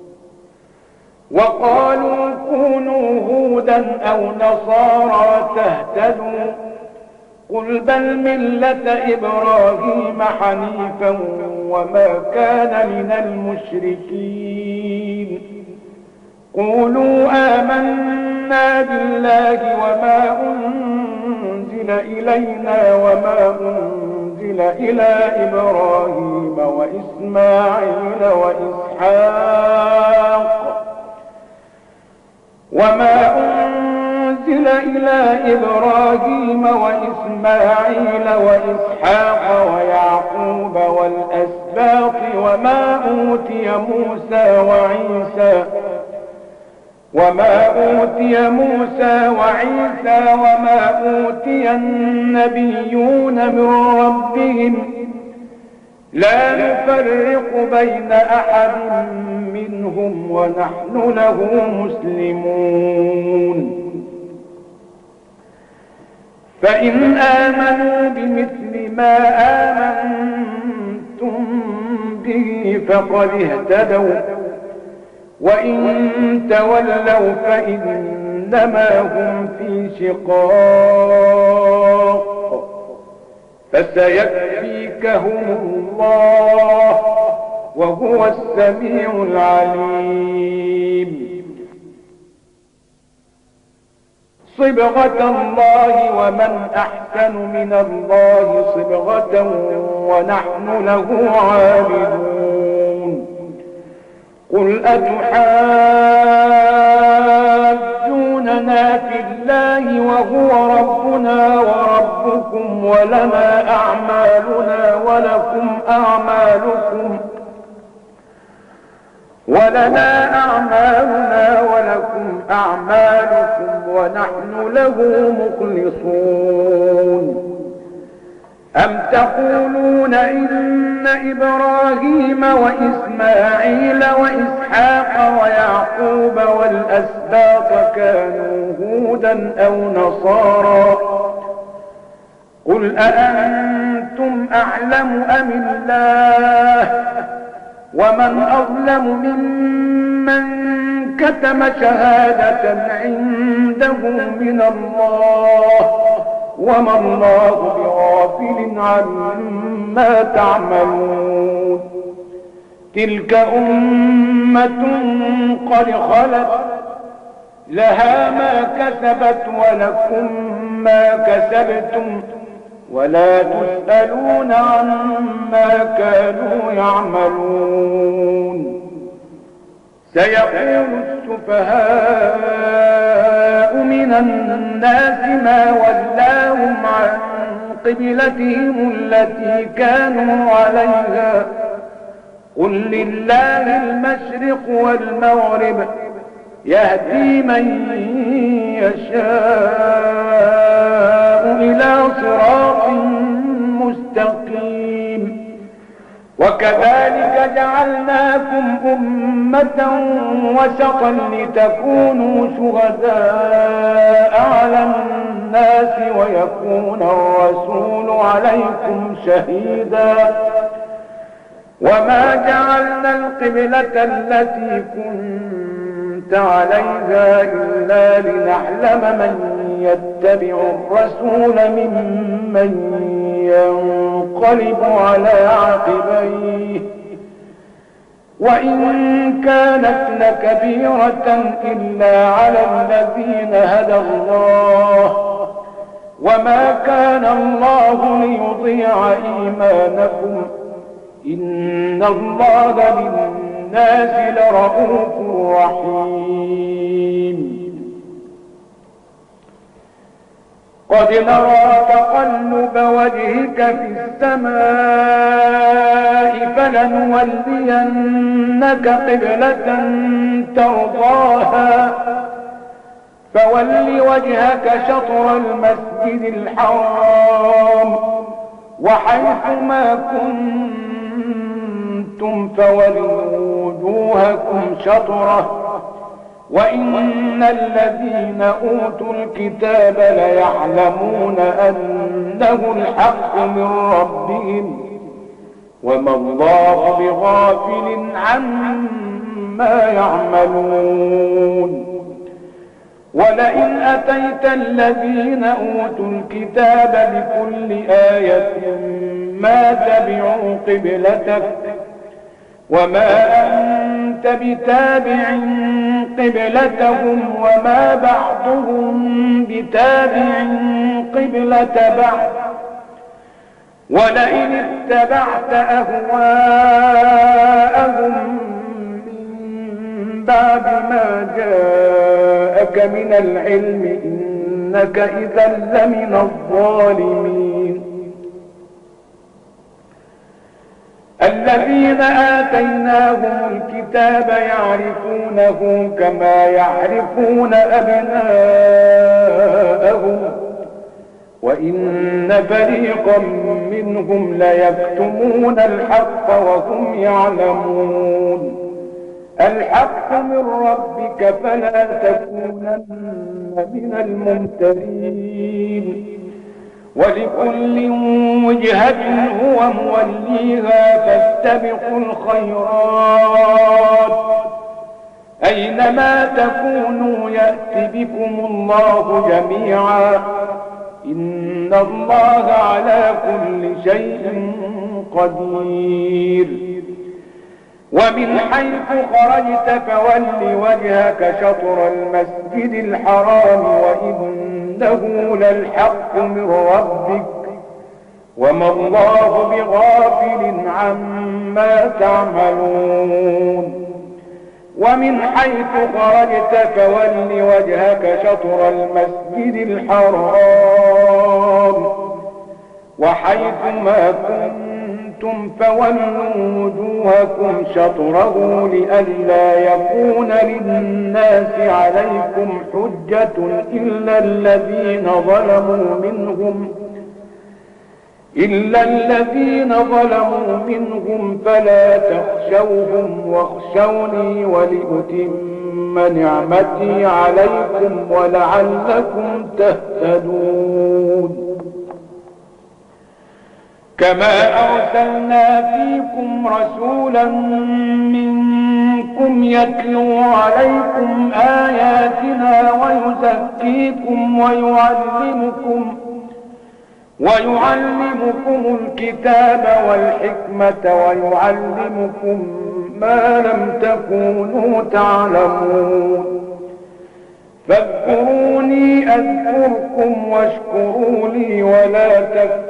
وقالوا كونوا هودا أو نصارى تهتدوا قل بل ملة إبراهيم حنيفا وما كان من المشركين قولوا آمنا بالله وما أنزل إلينا وما أنزل إلى إبراهيم وإسماعيل وإسحاق ويعقوب والأسباط وما أوتي موسى وعيسى وما أوتي النبيون من ربهم لا نفرق بين أحد منهم ونحن له مسلمون فإن آمنوا بمثل ما آمنتم به فقد اهتدوا وإن تولوا فإنما هم في شقاق فسيكفيكهم الله وهو السميع العليم صبغة الله ومن أحسن من الله صبغة ونحن له عابدون قل أتحاجوننا في الله وهو ربنا وربكم ولنا أعمالنا ولكم أعمالكم ونحن له مخلصون أم تقولون إن إبراهيم وإسماعيل وإسحاق ويعقوب والأسباط كانوا هودا أو نصارى قل أأنتم أعلم أم الله ومن أظلم ممن كتم شهادة عنده من الله وما الله بغافل عما تعملون. تلك أمة قد خلت لها ما كسبت ولكم ما كسبتم ولا تسألون عما كانوا يعملون. سيقول السفهاء من الناس ما ولاهم عن قبلتهم التي كانوا عليها قل لله المشرق والمغرب يهدي من يشاء إلى صراط مستقيم. وكذلك جعلناكم أمة وسطا لتكونوا شهداء على الناس ويكون الرسول عليكم شهيدا. وما جعلنا القبلة التي كنت عليها إلا لنعلم من يتبع الرسول ممن ينقلب على عقبيه وإن كانت لكبيرة إلا على الذين هدى الله وما كان الله ليضيع إيمانكم إن الله بالناس لرؤوف رحيم. قد نرى تقلب وجهك في السماء فلنولينك قبلة ترضاها فول وجهك شطر المسجد الحرام وحيث ما كنتم فولوا وجوهكم شطره وإن الذين أوتوا الكتاب ليعلمون أنه الحق من ربهم وما الله بغافل عما يعملون. ولئن أتيت الذين أوتوا الكتاب بكل آية ما تبعوا قبلتك وما أنت بتابع قبلتهم وما بعضهم بتابع قبلة بعض ولئن اتبعت أهواءهم من بعد ما جاءك من العلم إنك إذا لمن الظالمين. الذين آتيناهم الكتاب يعرفونه كما يعرفون أبناءهم وإن فريقا منهم ليكتمون الحق وهم يعلمون. الحق من ربك فلا تكونن من الممترين ولكل وجهة هو موليها فاستبقوا الخيرات أينما تكونوا يأت بكم الله جميعا إن الله على كل شيء قدير. ومن حيث خرجت فول وجهك شطر المسجد الحرام وإنه للحق من ربك وما الله بغافل عما تعملون. ومن حيث خرجت فول وجهك شطر المسجد الحرام وحيث ما كنتم فولوا وجوهكم شطره لئلا يكون للناس عليكم حجة إلا الذين ظلموا منهم فلا تخشوهم واخشوني ولأتم نعمتي عليكم ولعلكم تهتدون. كما أرسلنا فيكم رسولا منكم يتلو عليكم آياتنا ويزكيكم ويعلمكم الكتاب والحكمة ويعلمكم ما لم تكونوا تعلمون فاذكروني أذكركم واشكروا لي ولا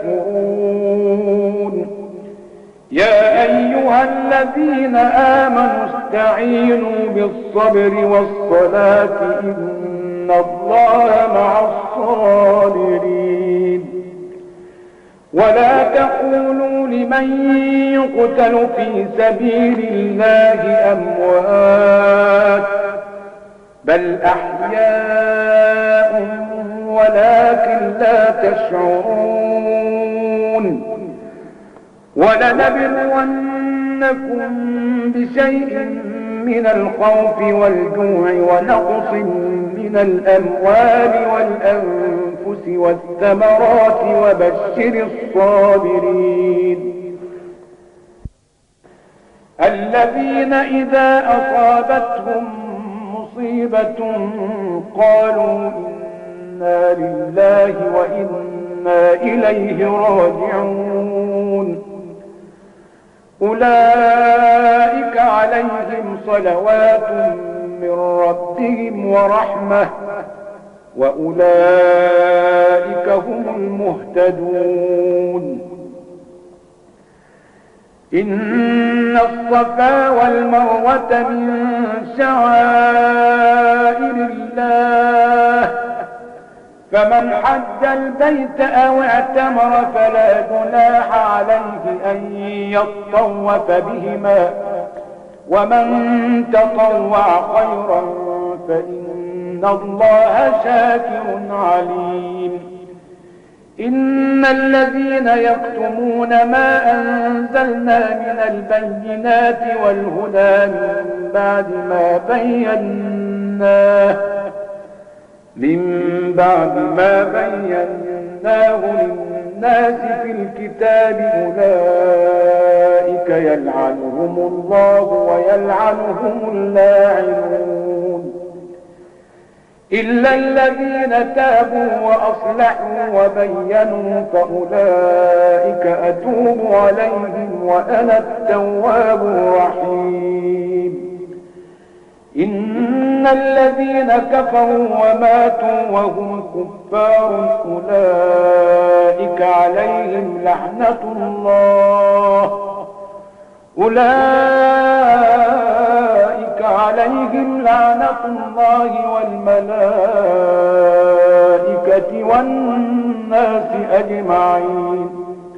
تكفرون يا أيها الذين آمنوا استعينوا بالصبر والصلاة إن الله مع الصابرين ولا تقولوا لمن يقتل في سبيل الله أموات بل أحياء ولكن لا تشعرون ولنبلونكم بشيء من الخوف والجوع ونقص من الأموال والأنفس والثمرات وبشر الصابرين الذين إذا أصابتهم مصيبة قالوا إنا لله وإنا إليه راجعون أولئك عليهم صلوات من ربهم ورحمة وأولئك هم المهتدون إن الصفا والمروة من شعائر الله فمن حج البيت أو اعتمر فلا جناح عليه أن يطوف بهما ومن تطوع خيرا فإن الله شاكر عليم إن الذين يكتمون ما أنزلنا من البينات والهدى من بعد ما بيناه للناس في الكتاب أولئك يلعنهم الله ويلعنهم اللاعنون إلا الذين تابوا وأصلحوا وبينوا فأولئك أتوب عليهم وأنا التواب الرحيم إن الذين كفروا وماتوا وهم كفار أولئك عليهم لعنة الله والملائكة والناس أجمعين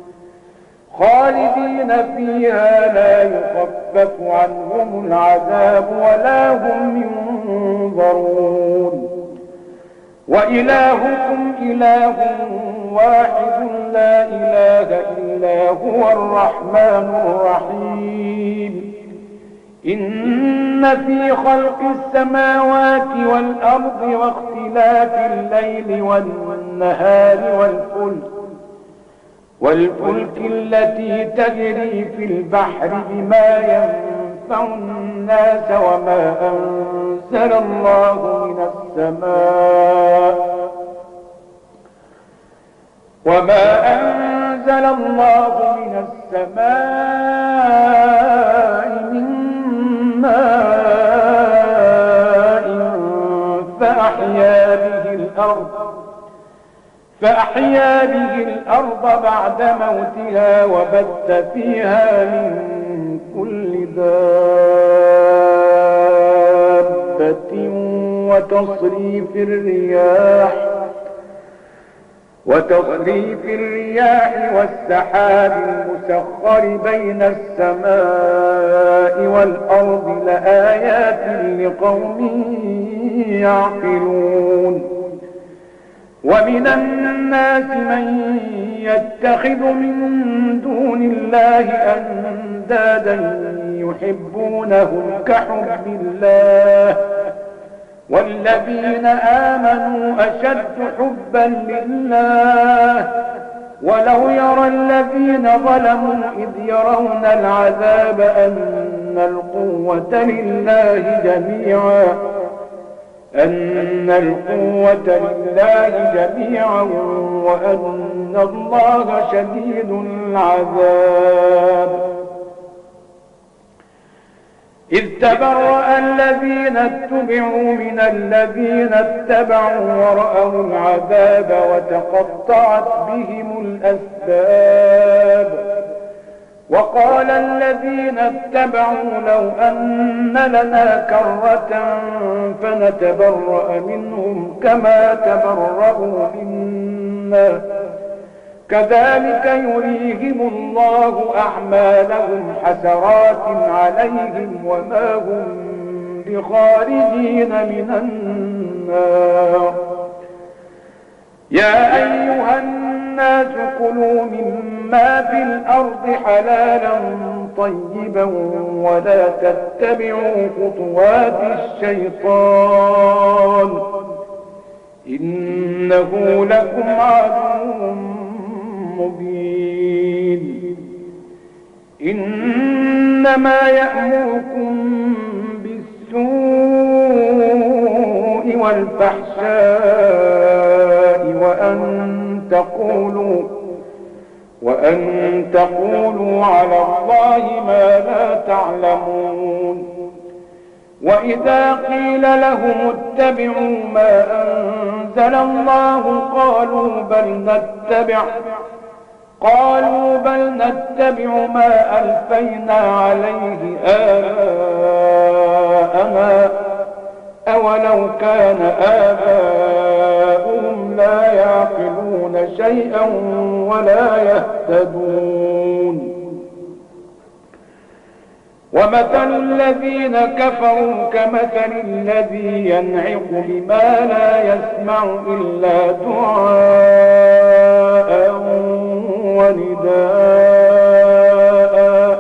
خالدين فيها لا يخفف عنهم العذاب ولا هم ينظرون وإلهكم إله واحد لا إله إلا هو الرحمن الرحيم إن في خلق السماوات والأرض واختلاف الليل والنهار والفلك التي تجري في البحر بما ينفع الناس وما أنزل الله من السماء من ماء فأحيا به الأرض بعد موتها وبث فيها من كل دابة وتصريف الرياح والسحاب المسخر بين السماء والأرض لآيات لقوم يعقلون ومن الناس من يتخذ من دون الله أندادا يحبونهم كحب الله والذين آمنوا أشد حبا لله ولو يرى الذين ظلموا إذ يرون العذاب أن القوة لله جميعا وأن الله شديد العذاب. إذ تبرأ الذين اتبعوا من الذين اتبعوا ورأوا العذاب وتقطعت بهم الأسباب. وقال الذين اتبعوا لو أن لنا كرة فنتبرأ منهم كما تبرأوا منا كذلك يريهم الله أعمالهم حسرات عليهم وما هم بخارجين من النار. يا أيها الناس كلوا مما في الأرض حلالا طيبا ولا تتبعوا خطوات الشيطان إنه لكم عدو مبين. إنما يأمركم بالسوء والفحشاء وأن تقولوا على الله ما لا تعلمون. وإذا قيل لهم اتبعوا ما أنزل الله قالوا بل نتبع ما ألفينا عليه آباءنا أولو كان آباؤهم لا يعقلون شيئا ولا يهتدون. ومثل الذين كفروا كمثل الذي ينعق بما لا يسمع إلا دعاء ونداء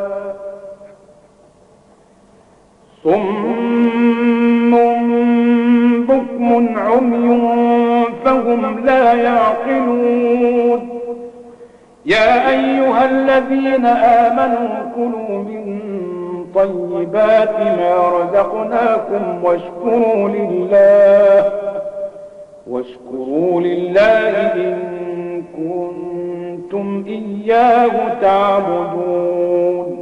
صم بكم عمي فهم لا يعقلون. يا أيها الذين آمنوا كلوا من طيبات ما رزقناكم واشكروا لله إن كنتم إياه تعبدون.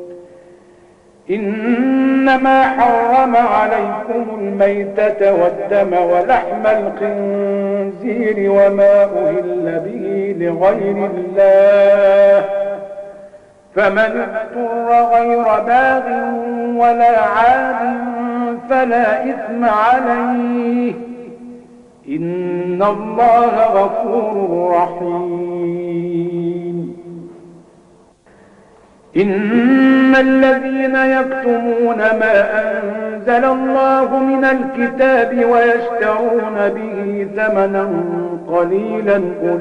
إنما حرم عليكم الميتة والدم ولحم الخنزير وما أهل به لغير الله فمن اضطر غير باغ ولا عاد فلا إثم عليه إن الله غفور رحيم. إن الذين يكتمون ما أنزل الله من الكتاب ويشترون به ثمنا قليلا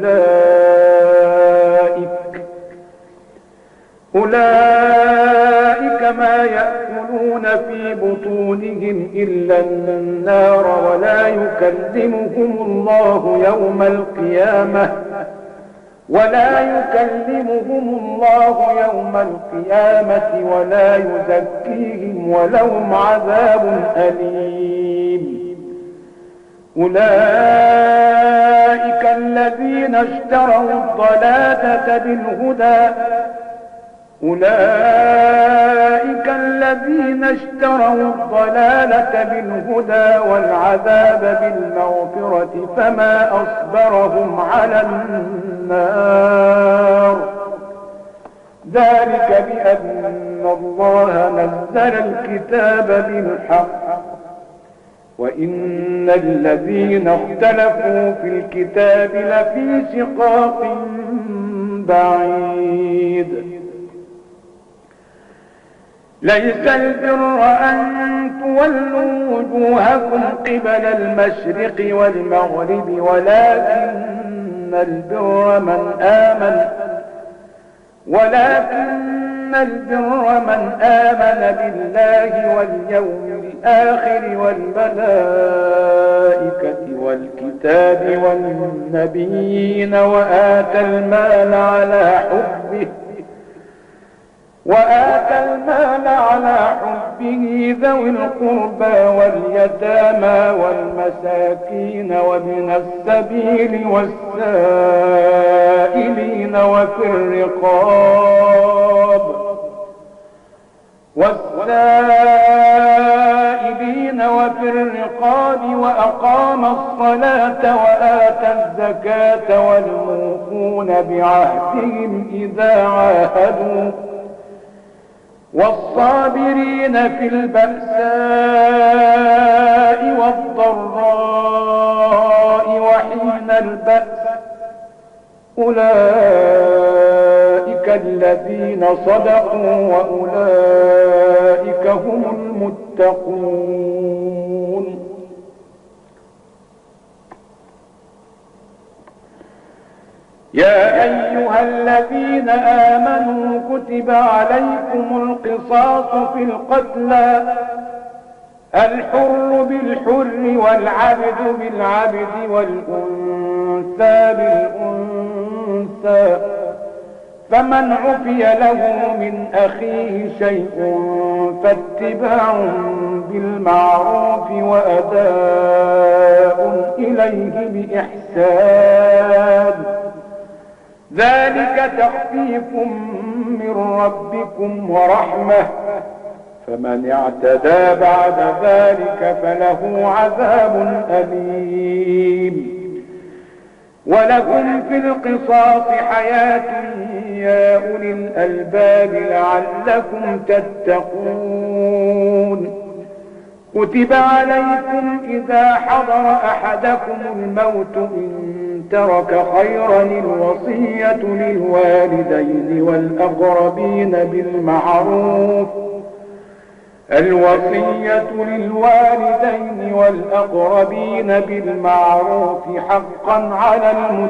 أولئك ما يأكلون في بطونهم إلا النار ولا يكلمهم الله يوم القيامة ولا يزكيهم ولهم عذاب أليم. أولئك الذين اشتروا الضلالة بالهدى والعذاب بالمغفرة فما أصبرهم على النار ذلك بأن الله نزل الكتاب بالحق وإن الذين اختلفوا في الكتاب لفي شقاق بعيد. ليس البر أن تولوا وجوهكم قبل المشرق والمغرب ولكن البر من آمن بالله واليوم بالآخر والملائكة والكتاب والنبيين وآتى المال على حبه ذوي القربى واليتامى والمساكين وابن السبيل والسائلين وفي الرقاب وأقام الصلاة وآتى الزكاة والموفون بعهدهم إذا عاهدوا والصابرين في البأساء والضراء وحين البأس أولئك الذين صدقوا وأولئك هم المتقون. يا أيها الذين آمنوا كتب عليكم القصاص في القتلى الحر بالحر والعبد بالعبد والأنثى بالأنثى فمن عفي له من أخيه شيء فاتباع بالمعروف وأداء إليه بإحسان ذلك تخفيف من ربكم ورحمة فمن اعتدى بعد ذلك فله عذاب أليم. ولكم في القصاص حياة يا أولي الألباب لعلكم تتقون. كتب عليكم إذا حضر أحدكم الموت إن ترك خيرا الوصية للوالدين والأقربين بالمعروف حقا على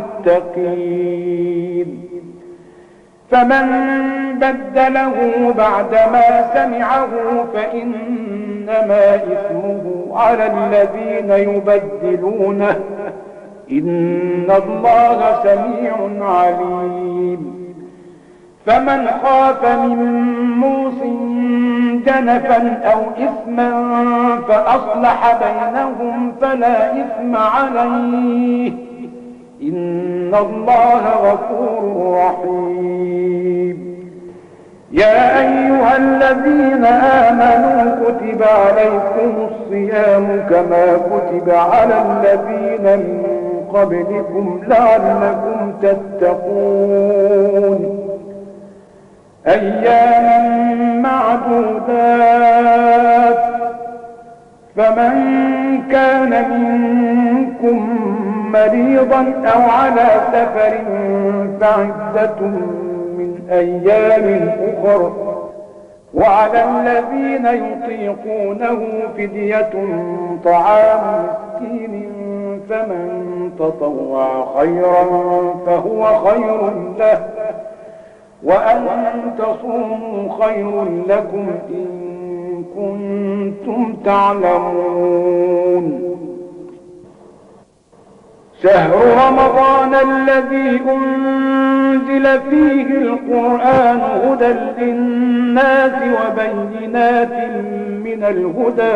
المتقين. فمن بدله بعدما سمعه فإنما إثمه على الذين يبدلونه إن الله سميع عليم. فمن خاف من موص جنفا أو إثما فأصلح بينهم فلا إثم عليه إن الله غفور رحيم. يا أيها الذين آمنوا كتب عليكم الصيام كما كتب على الذين من قبلكم لعلكم تتقون. أيام معدودات فمن كان منكم مريضا أو على سفر فعدة من أيام أخر وعلى الذين يطيقونه فدية طعام مسكين فمن تطوع خيرا فهو خير له وأن تصوموا خير لكم إن كنتم تعلمون. شهر رمضان الذي أنزل فيه القرآن هدى للناس وبينات من الهدى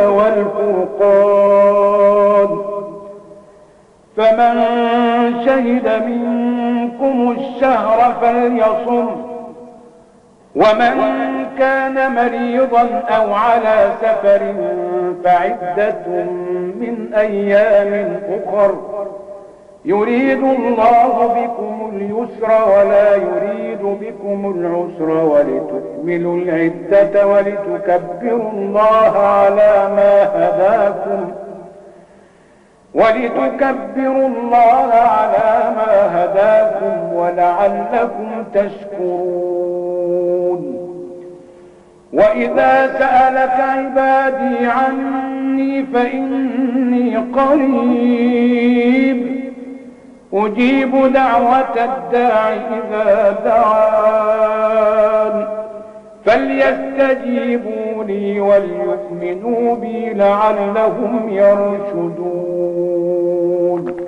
والفرقان فمن شهد منكم الشهر فليصم ومن كان مريضا أو على سفر فعدة من أيام أخر يريد الله بكم اليسر ولا يريد بكم العسر ولتكملوا العدة ولتكبروا الله على ما هداكم ولعلكم تشكرون. وإذا سألك عبادي عني فإني قريب أجيب دعوة الداع إذا دعان فليستجيبوا لي وليؤمنوا بي لعلهم يرشدون.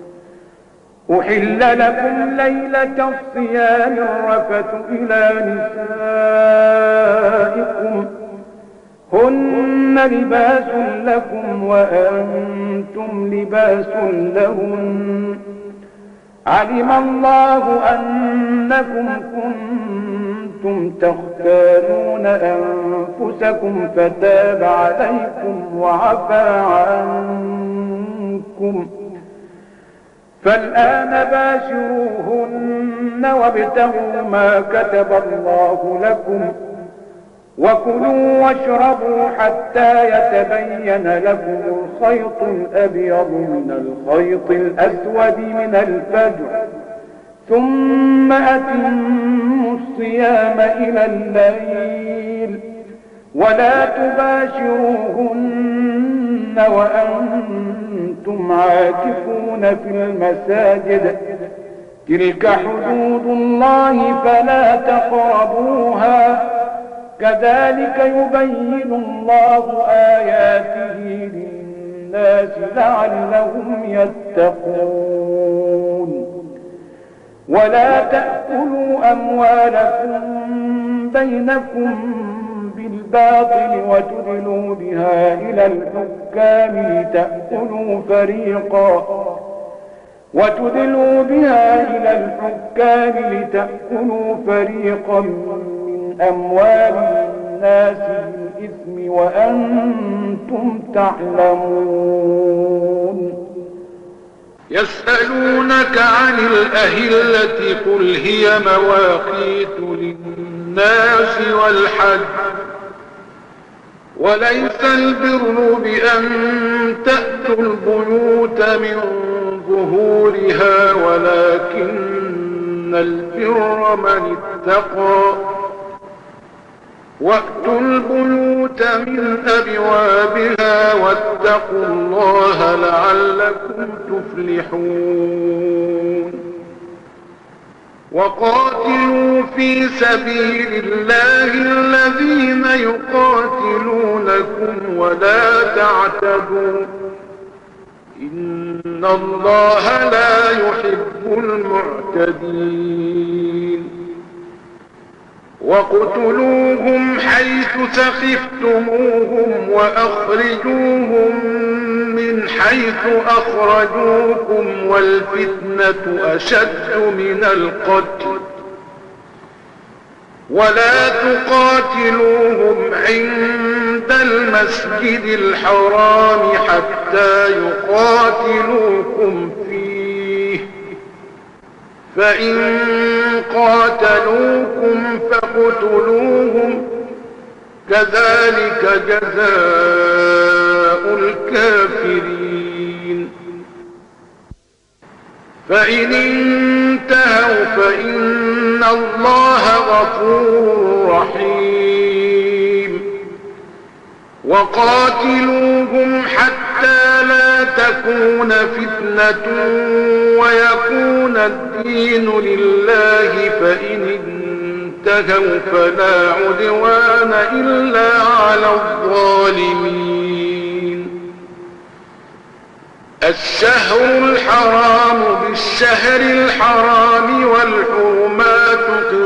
أحل لكم ليلة الصيام الرفث إلى نسائكم هن لباس لكم وأنتم لباس لهن علم الله أنكم كنتم تختانون أنفسكم فتاب عليكم وعفى عنكم فالآن باشروهن وابتغوا ما كتب الله لكم وكلوا واشربوا حتى يتبين لكم الخيط الأبيض من الخيط الأسود من الفجر ثم أتموا الصيام إلى الليل ولا تباشروهن وأنتم عاكفون في المساجد تلك حدود الله فلا تقربوها كذلك يبين الله آياته للناس لعلهم يتقون. ولا تأكلوا أموالكم بينكم بالباطل وتدلوا بها إلى الحكام لتأكلوا فريقا من أموال الناس بالإثم وأنتم تعلمون. يسألونك عن الأهلة قل هي مواقيت للناس والحج وليس البر بأن تأتوا البيوت من ظهورها ولكن البر من اتقى وأتوا البيوت من أبوابها واتقوا الله لعلكم تفلحون. وقاتلوا في سبيل الله الذين يقاتلونكم ولا تعتدوا إن الله لا يحب المعتدين. وَاقْتُلُوهُمْ حَيْثُ ثَقِفْتُمُوهُمْ وَأَخْرِجُوهُمْ مِنْ حَيْثُ أَخْرَجُوكُمْ وَالْفِتْنَةُ أَشَدُّ مِنَ الْقَتْلِ وَلَا تُقَاتِلُوهُمْ عِندَ الْمَسْجِدِ الْحَرَامِ حَتَّى يُقَاتِلُوكُمْ فِيهِ فَإِن قَاتَلُوكُمْ فَاقْتُلُوهُمْ كَذَلِكَ جَزَاءُ الْكَافِرِينَ. فَإِنِ انتهوا فَإِنَّ اللَّهَ غَفُورٌ رَحِيمٌ. وَقَاتِلُوهُمْ حَتَّى لَا تَكُونَ فِتْنَةٌ وَيَكُونَ الدِّينُ لِلَّهِ فَإِنِ انتهوا فَلَا عُدْوَانَ إِلَّا على الظالمين. الشهر الحرام بالشهر الحرام والحرمات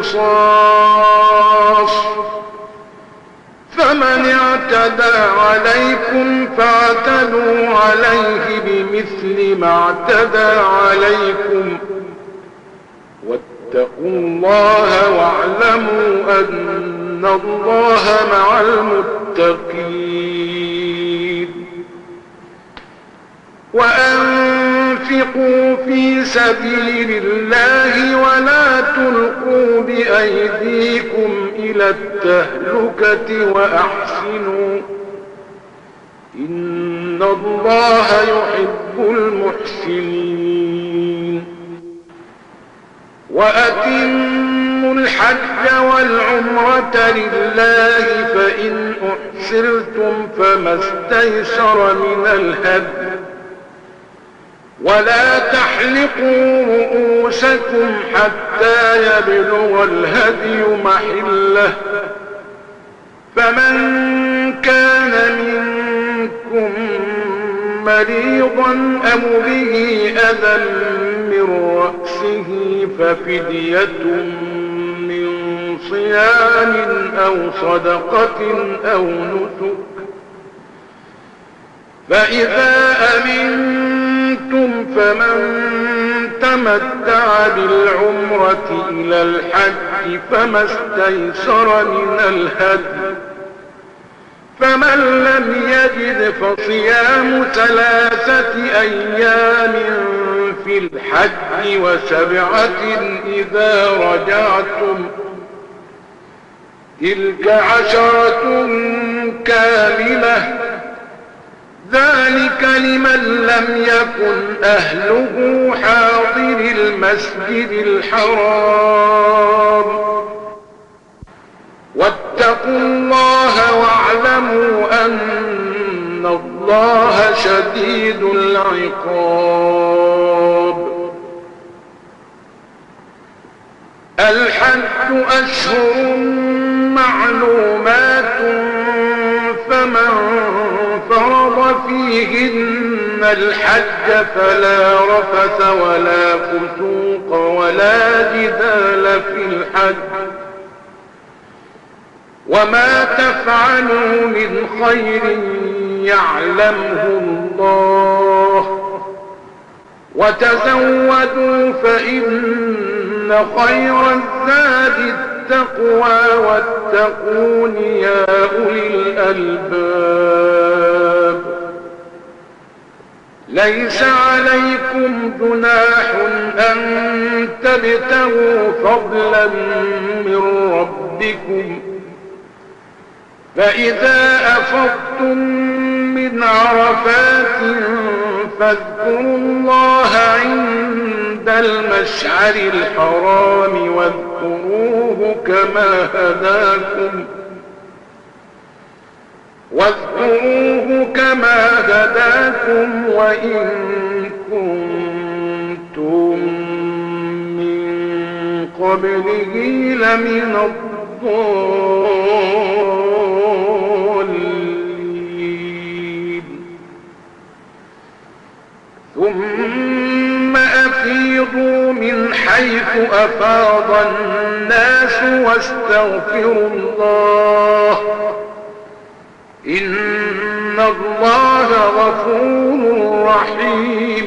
قصاص فمن اعتدى عليكم فاعتدوا عليه بمثل ما اعتدى عليكم واتقوا الله واعلموا أن الله مع المتقين. وأنفقوا في سبيل الله ولا تلقوا بأيديكم إلى التهلكة وأحسنوا إن الله يحب المحسنين. وأتموا الحج والعمرة لله فإن أحسرتم فما استيسر من الهدي ولا تحلقوا رؤوسكم حتى يبلغ الهدي محله فمن كان منكم مريضا أو به أذى من رأسه ففدية من صيام أو صدقة أو نسك، فإذا أمنتم فمن تمتع بالعمرة إلى الحج فما استيسر من الهدي، فمن لم يجد فصيام 3 أيام في الحج و7 إذا رجعتم، تلك 10 كاملة، ذلك لمن لم يكن أهله حاضر المسجد الحرام. واتقوا الله واعلموا أن الله شديد العقاب. الحج أشهر معلومات، فمن فرض فيهن الحج فلا رفث ولا فسوق ولا جدال في الحج، وما تفعلوا من خير يعلمه الله، وتزودوا فإن خير الزاد التقوى واتقون يا أولي الألباب. ليس عليكم جناح أن تبتغوا فضلا من ربكم، فإذا أفضتم من عرفات فاذكروا الله عند المشعر الحرام واذكروه كما هداكم وإن كنتم من قبله لمن الضالين. ثم أفيضوا من حيث أفاض الناس واستغفروا الله، إن الله غفور رحيم.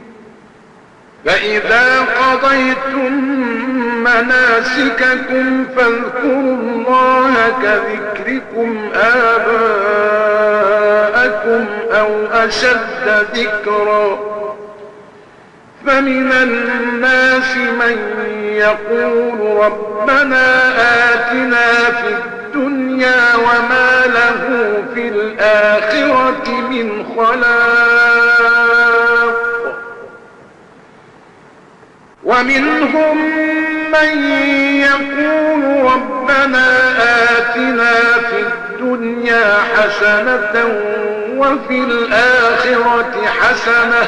فإذا قضيتم مناسككم فاذكروا الله كذكركم آباءكم أو أشد ذكرا، فمن الناس من يقول ربنا آتنا في الدنيا وما له في الآخرة من خلاق، ومنهم من يقول ربنا آتنا في الدنيا حسنة وفي الآخرة حسنة،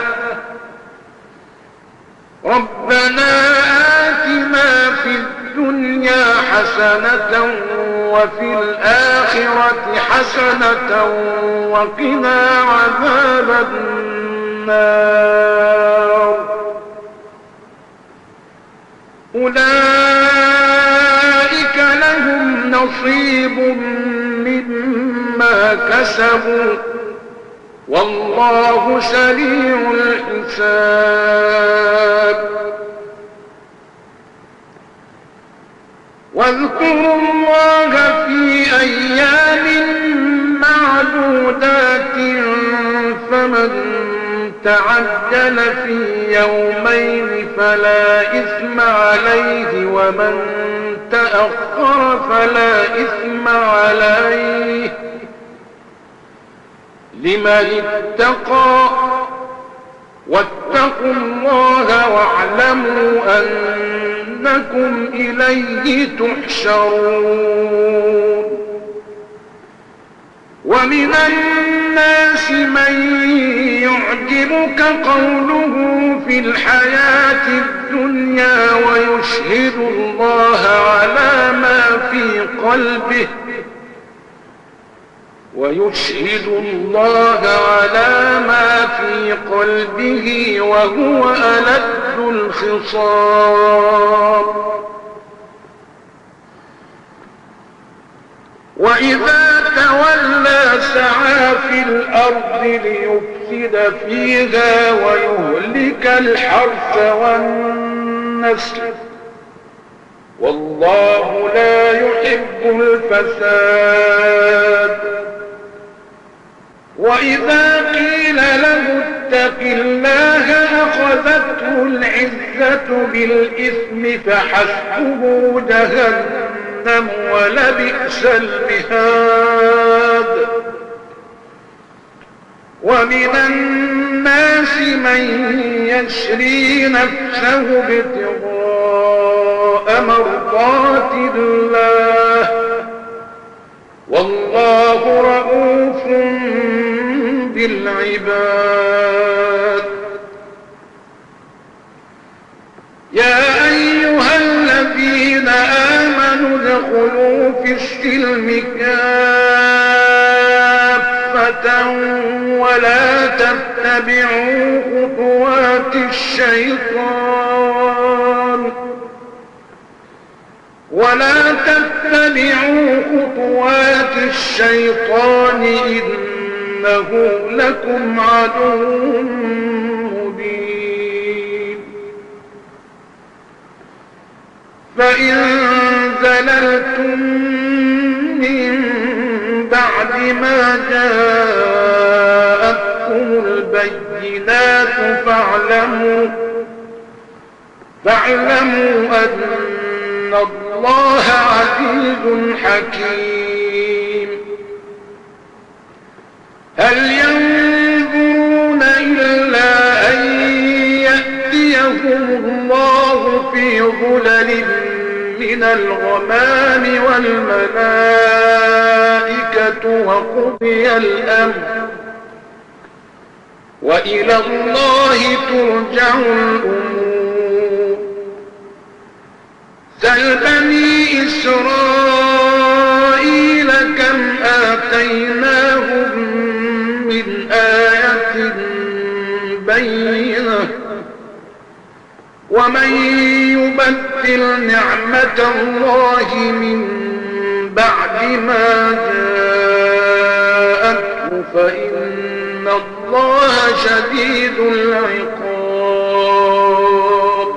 ربنا آتنا في الدنيا حسنة وفي الآخرة حسنة وقنا عذاب النار. أولئك لهم نصيب مما كسبوا والله سريع الحساب. واذكروا الله في أيام معدودات، فمن تعجل في يومين فلا إثم عليه ومن تأخر فلا إثم عليه لمن اتقى. واتقوا الله واعلموا أنكم إليه تحشرون. ومن الناس من يعجبك قوله في الحياة الدنيا ويشهد الله على ما في قلبه ويشهد الله على ما في قلبه وهو ألد الخصام. وإذا تولى سعى في الأرض ليفسد فيها ويهلك الحرث والنسل والله لا يحب الفساد. وإذا قيل له اتق الله أخذته العزة بالإثم فحسبه جهنم ولبئس المهاد. ومن الناس من يشري نفسه ابتغاء مرضات الله والله رؤوف بالعباد. يا أيها الذين آمنوا ادخلوا في السلم كافة ولا تتبعوا خطوات الشيطان إنه لكم عدو مبين. فإن زللتم من بعد ما جاءتكم البينات فاعلموا أن الله عزيز حكيم. هل ينظرون إلا أن يأتيهم الله في ظلل من الغمام والملائكة وقضي الأمر وإلى الله ترجع الأمور. سل بني إسرائيل كم آتيناهم من آية بينة ومن يبدل نعمة الله من بعد ما جاءته فإن الله شديد العقاب.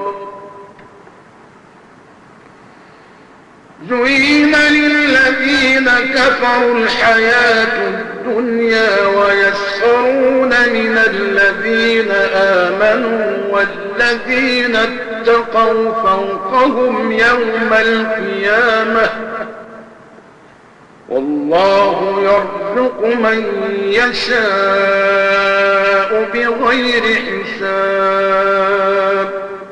زين للذين كفروا الحياة الدنيا ويسخرون من الذين آمنوا والذين اتقوا فوقهم يوم القيامة والله يرزق من يشاء بغير حساب.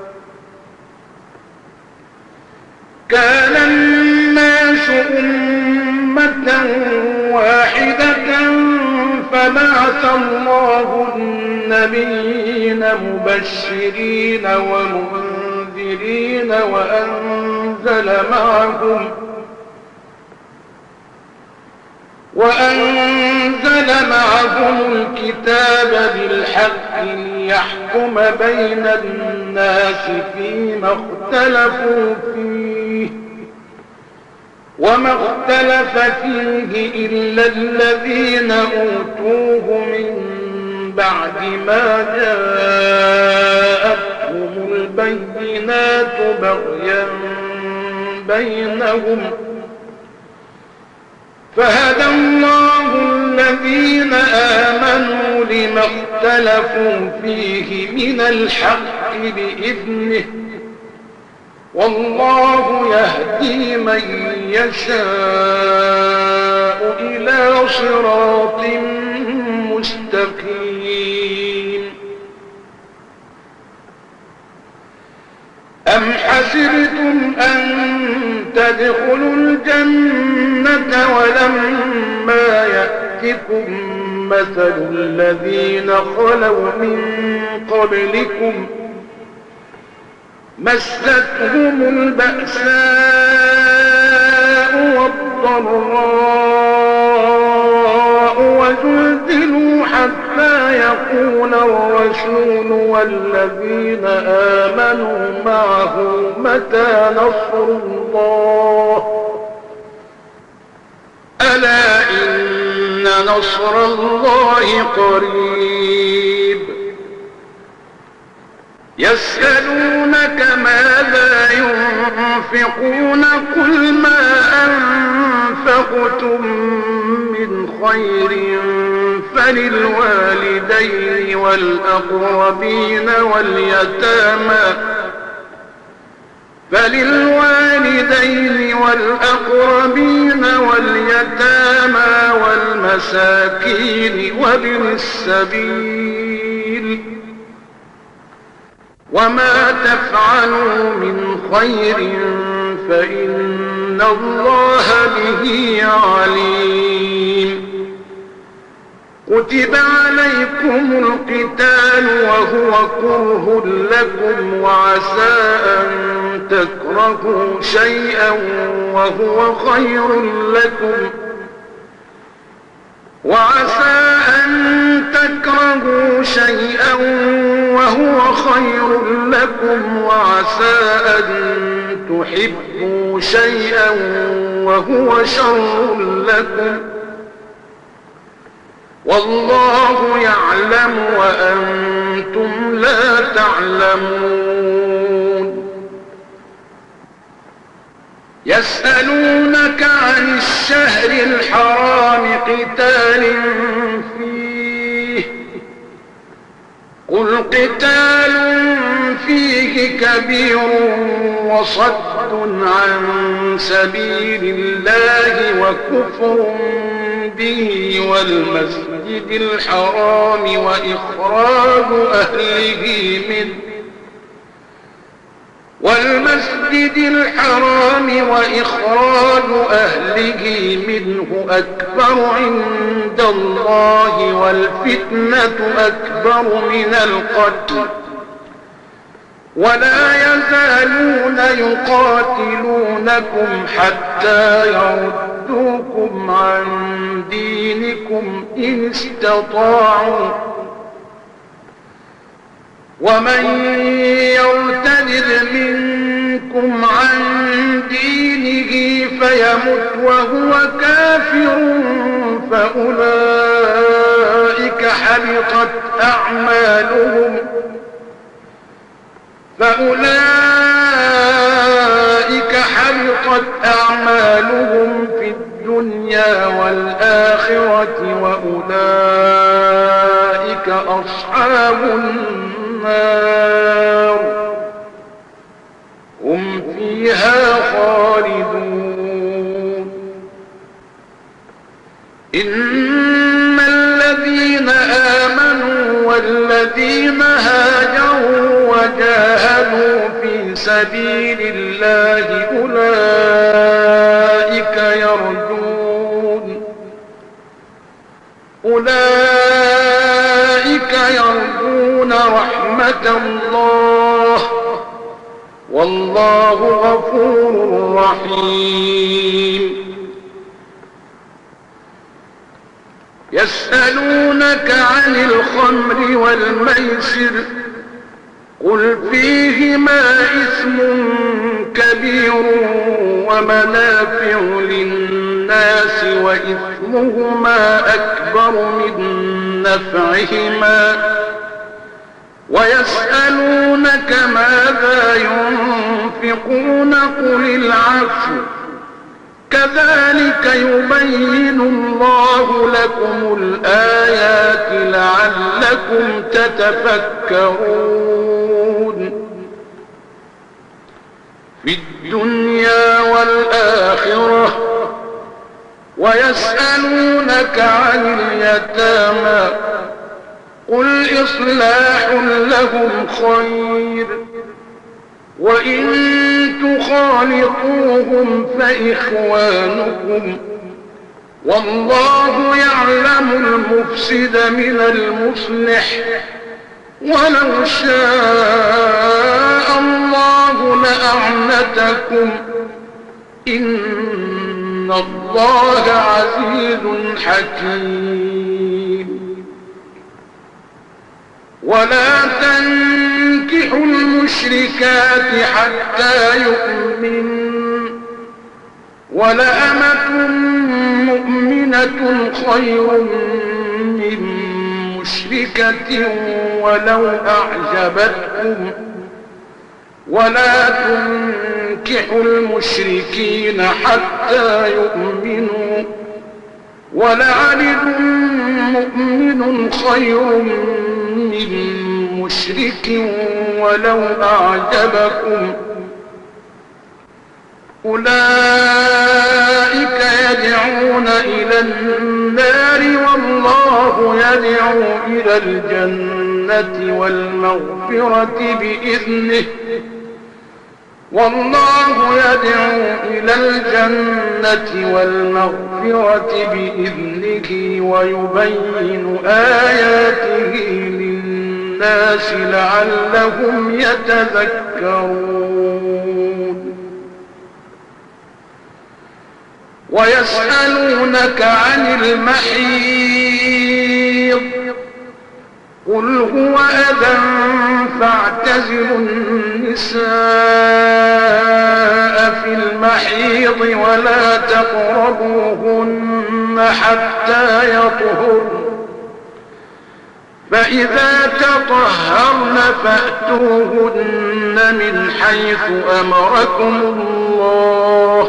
كان الناس أمة واحدة فبعث الله النبيين مبشرين ومنذرين وأنزل معهم الكتاب بالحق ليحكم بين الناس فيما اختلفوا فيه وما اختلف فيه إلا الذين أوتوه من بعد ما جاءتهم البينات بغيا بينهم فهدى الله الذين آمنوا لما اختلفوا فيه من الحق بإذنه والله يهدي من يشاء إلى صراط مستقيم. أم حسبتم أن تدخلوا الجنة ولما يأتكم مثل الذين خلوا من قبلكم مستهم البأساء والضراء يقول الرسول والذين آمنوا معه متى نصر الله ألا إن نصر الله قريب يسألونك ماذا ينفقون قل ما أنفقتم من خير فللوالدين والأقربين واليتامى والمساكين وابن السبيل وما تفعلوا من خير فإن الله به عليم كتب عليكم القتال وهو كره لكم وعسى أن تكرهوا شيئا وهو خير لكم وعسى أن تكرهوا شيئا وهو خير لكم وعسى أن تحبوا شيئا وهو شر لكم والله يعلم وأنتم لا تعلمون يسألونك عن الشهر الحرام قتال فيه قل قتال فيه كبير وصد عن سبيل الله وكفر به والمسجد الحرام وإخراج أهله منه أكبر عند الله والفتنة أكبر من القتل ولا يزالون يقاتلونكم حتى يردوكم عن دينكم إن استطاعوا ومن يرتد منكم عن دينه فيمت وهو كافر فأولئك حبطت أعمالهم في الدنيا والآخرة وأولئك أصحاب النار هم فيها خالدون إن الذين آمنوا والذين هاجروا وجاهدوا في سبيل الله أولئك يرجون رحمة الله والله غفور رحيم يسألونك عن الخمر والميسر قل فيهما إثم كبير ومنافع للناس وإثمهما أكبر من نفعهما ويسألونك ماذا ينفقون قل العفو كذلك يبين الله لكم الآيات لعلكم تتفكرون في الدنيا والآخرة ويسألونك عن اليتامى قل إصلاح لهم خير وإن تخالطوهم فإخوانكم والله يعلم المفسد من المصلح ولو شاء الله لأعنتكم إن الله عزيز حكيم ولا تنكحوا المشركات حتى يؤمنوا ولأمة مؤمنة خير من مشركة ولو أعجبتكم ولا تنكحوا المشركين حتى يؤمنوا ولعبد مؤمن خير من مشرك ولو أعجبكم أولئك يدعون إلى النار والله يدعو إلى الجنة والمغفرة بإذنه والله يدعو إلى الجنة والمغفرة بإذنه ويبين آياته للناس لعلهم يتذكرون ويسألونك عن المحيض قل هو أذى فاعتزلوا النساء في المحيض ولا تقربوهن حتى يطهرن فإذا تطهرن فأتوهن من حيث أمركم الله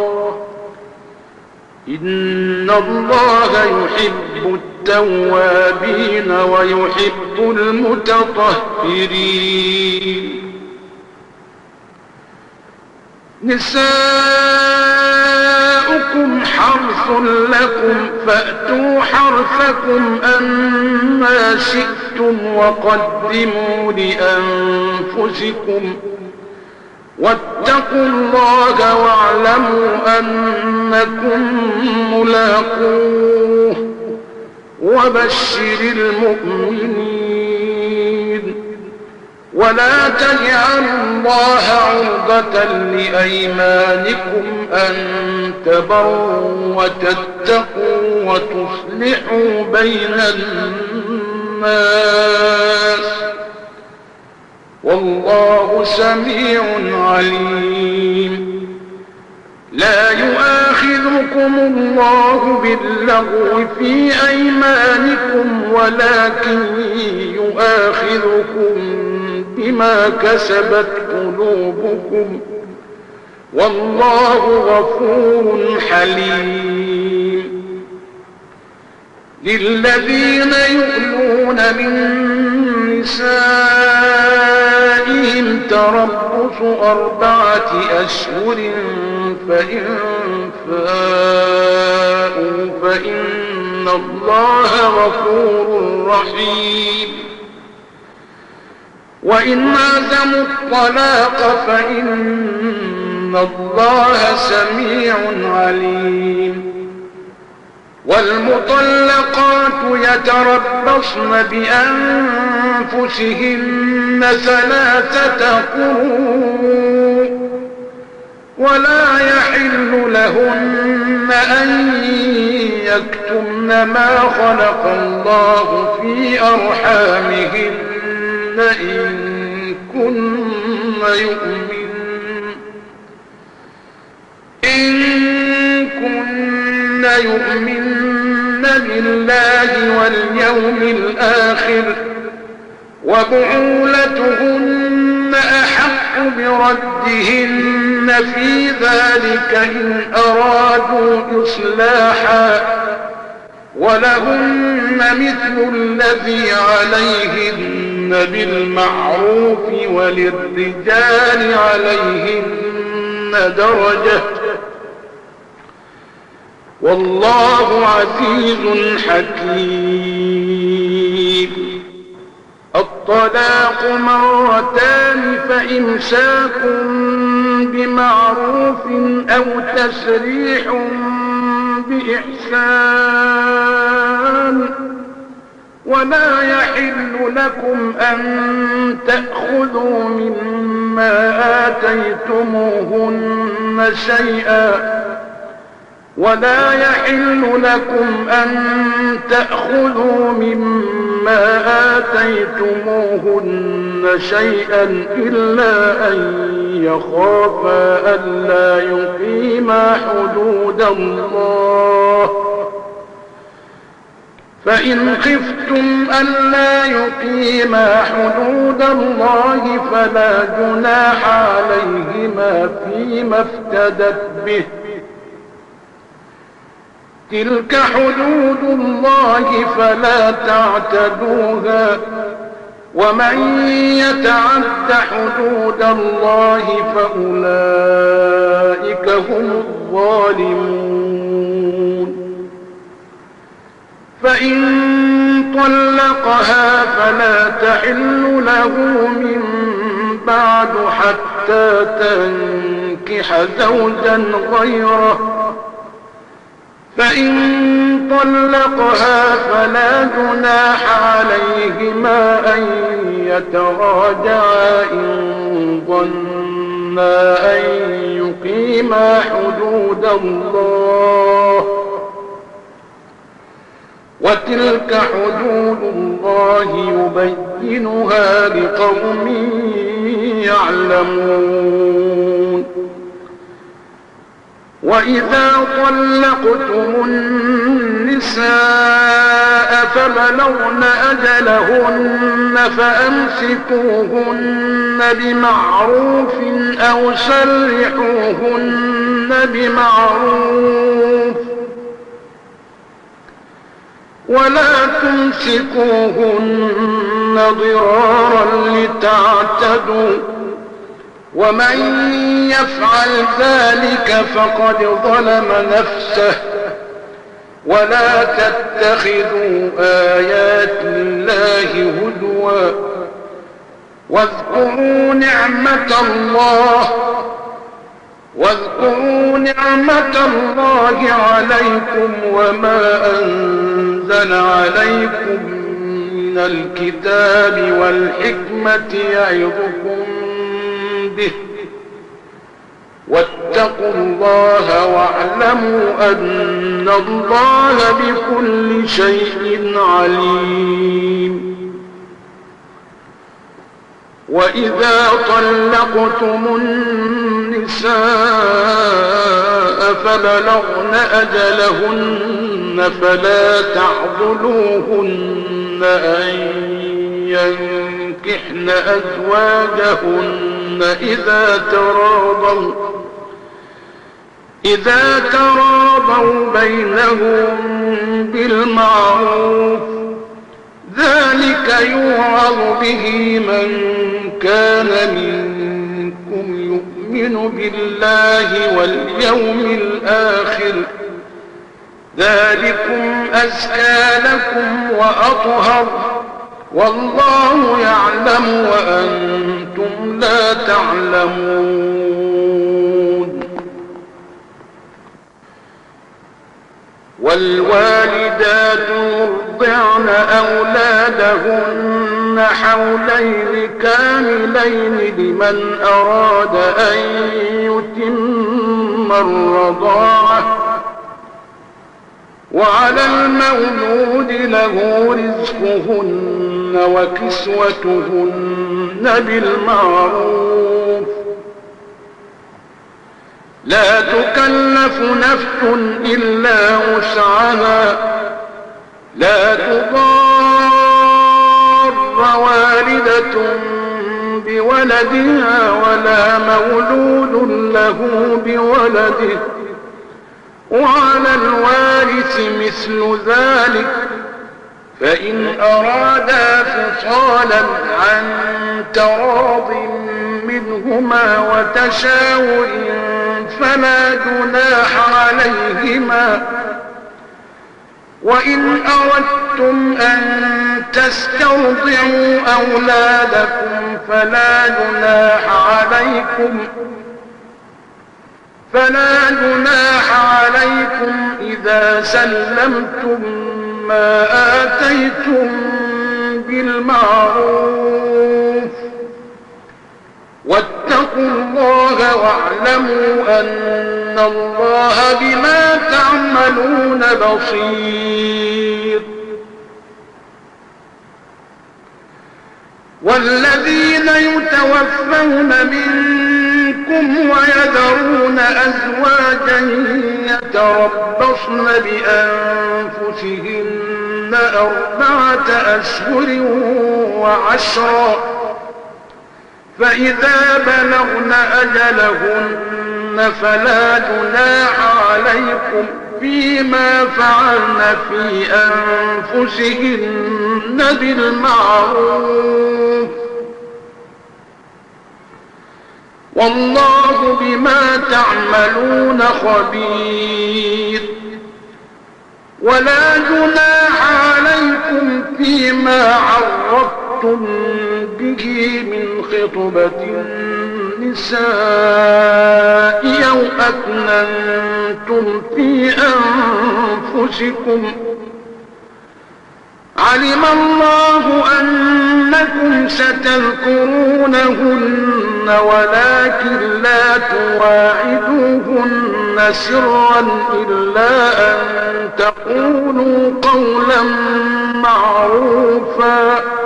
إن الله يحب التوابين ويحب المتطهرين نساؤكم حرث لكم فأتوا حرثكم أما شئتم وقدموا لأنفسكم واتقوا الله واعلموا أنكم ملاقوه وبشر المؤمنين ولا تجعلوا الله عرضة لأيمانكم أن تبروا وتتقوا وتصلحوا بين الناس والله سميع عليم لا يؤاخذكم الله باللغو في أيمانكم ولكن يؤاخذكم بما كسبت قلوبكم والله غفور حليم للذين يؤلون من نسائهم تربص 4 أشهر فإن فاءوا فإن الله غفور رحيم وإن عزموا الطلاق فإن الله سميع عليم والمطلقات يتربصن بأنفسهن 3 قروء ولا يحل لهن أن يكتمن ما خلق الله في أرحامهن إن كن يؤمن بالله واليوم الآخر وبعولتهن أحق بردهن في ذلك إن أرادوا إصلاحا ولهن مثل الذي عليهن بالمعروف وللرجال عليهن درجة والله عزيز حكيم الطلاق 2 فإمساك بمعروف أو تسريح بإحسان ولا يحل لكم أن تأخذوا مما آتيتموهن شيئا ولا يحل لكم أن تأخذوا مما آتيتموهن شيئا إلا أن يخافا ألا يقيما حدود الله، فإن خفتم ألا يقيما حدود الله فلا جناح عليهما فيما افتدت به، تلك حدود الله فلا تعتدوها، ومن يتعد حدود الله فأولئك هم الظالمون. فإن طلقها فلا تحل له من بعد حتى تنكح زوجا غيره، فإن طلقها فلا جناح عليهما أن يتراجعا إن ظنا أن يقيما حدود الله، وتلك حدود الله يبينها لقوم يعلمون. وإذا طلقتم النساء فبلغن أجلهن فأمسكوهن بمعروف أو سرحوهن بمعروف، ولا تمسكوهن ضرارا لتعتدوا، ومن يفعل ذلك فقد ظلم نفسه، ولا تتخذوا آيات الله هزوا، واذكروا نعمة الله عليكم وما أنزل عليكم من الكتاب والحكمة يعظكم به، واتقوا الله واعلموا أن الله بكل شيء عليم. وإذا طلقتم النساء فبلغن أجلهن فلا تعضلوهن أن ينكحن أزواجهن إذا تراضوا بينهم بالمعروف، ذلك يوعظ به من كان منكم يؤمن بالله واليوم الآخر، ذلكم أزكى لكم وأطهر، والله يعلم وأنتم لا تعلمون. والوالدات يرضعن أولادهن حولين كاملين لمن أراد أن يتم الرضاعة، وعلى المولود له رزقهن وكسوتهن بالمعروف، لا تكلف نفس إلا وسعها، لا تضار والدة بولدها ولا مولود له بولده، وعلى الوارث مثل ذلك، فإن أرادا فصالا عن تراض منهما وتشاور فلا جناح عليهما، وإن أردتم أن تسترضعوا أولادكم فلا جناح عليكم إذا سلمتم ما آتيتم بالمعروف، واتقوا الله واعلموا أن إن الله بما تعملون بصير. والذين يتوفون منكم ويذرون أزواجا يتربصن بأنفسهن 4 أشهر وعشرا، فإذا بلغن أجلهن فلا جناح عليكم فيما فعلن في أنفسهن بالمعروف، والله بما تعملون خبير. ولا جناح عليكم فيما عرضتم به من خطبة النساء أو أكننتم في أنفسكم، علم الله أنكم ستذكرونهن ولكن لا تواعدوهن سرا إلا أن تقولوا قولا معروفا،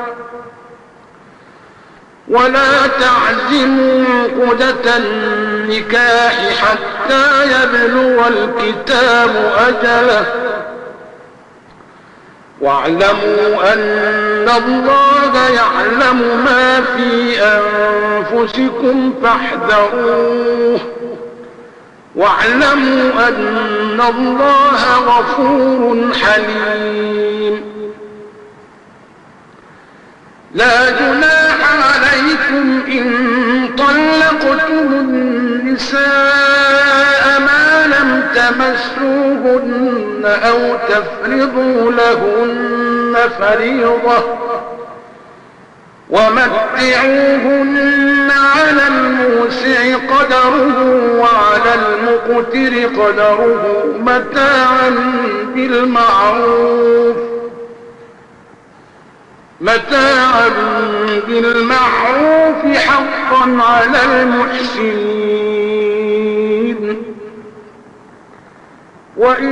ولا تعزموا عقدة النكاح حتى يبلغ الكتاب أجله، واعلموا أن الله يعلم ما في أنفسكم فاحذروه، واعلموا أن الله غفور حليم. لا جناح عليكم إن طلقتم النساء ما لم تمسوهن أو تفرضوا لهن فريضة، ومتعوهن على الموسع قدره وعلى المقتر قدره متاعا بالمعروف حقا على المحسنين. وإن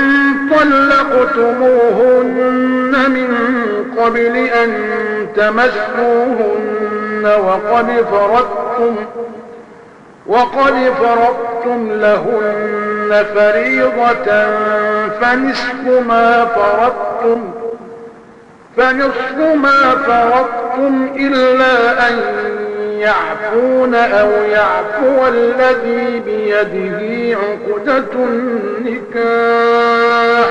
طلقتموهن من قبل أن تمسوهن وقد فرضتم لهن فريضة فنصف ما فرضتم إلا أن يعفون أو يعفو الذي بيده عقدة النكاح،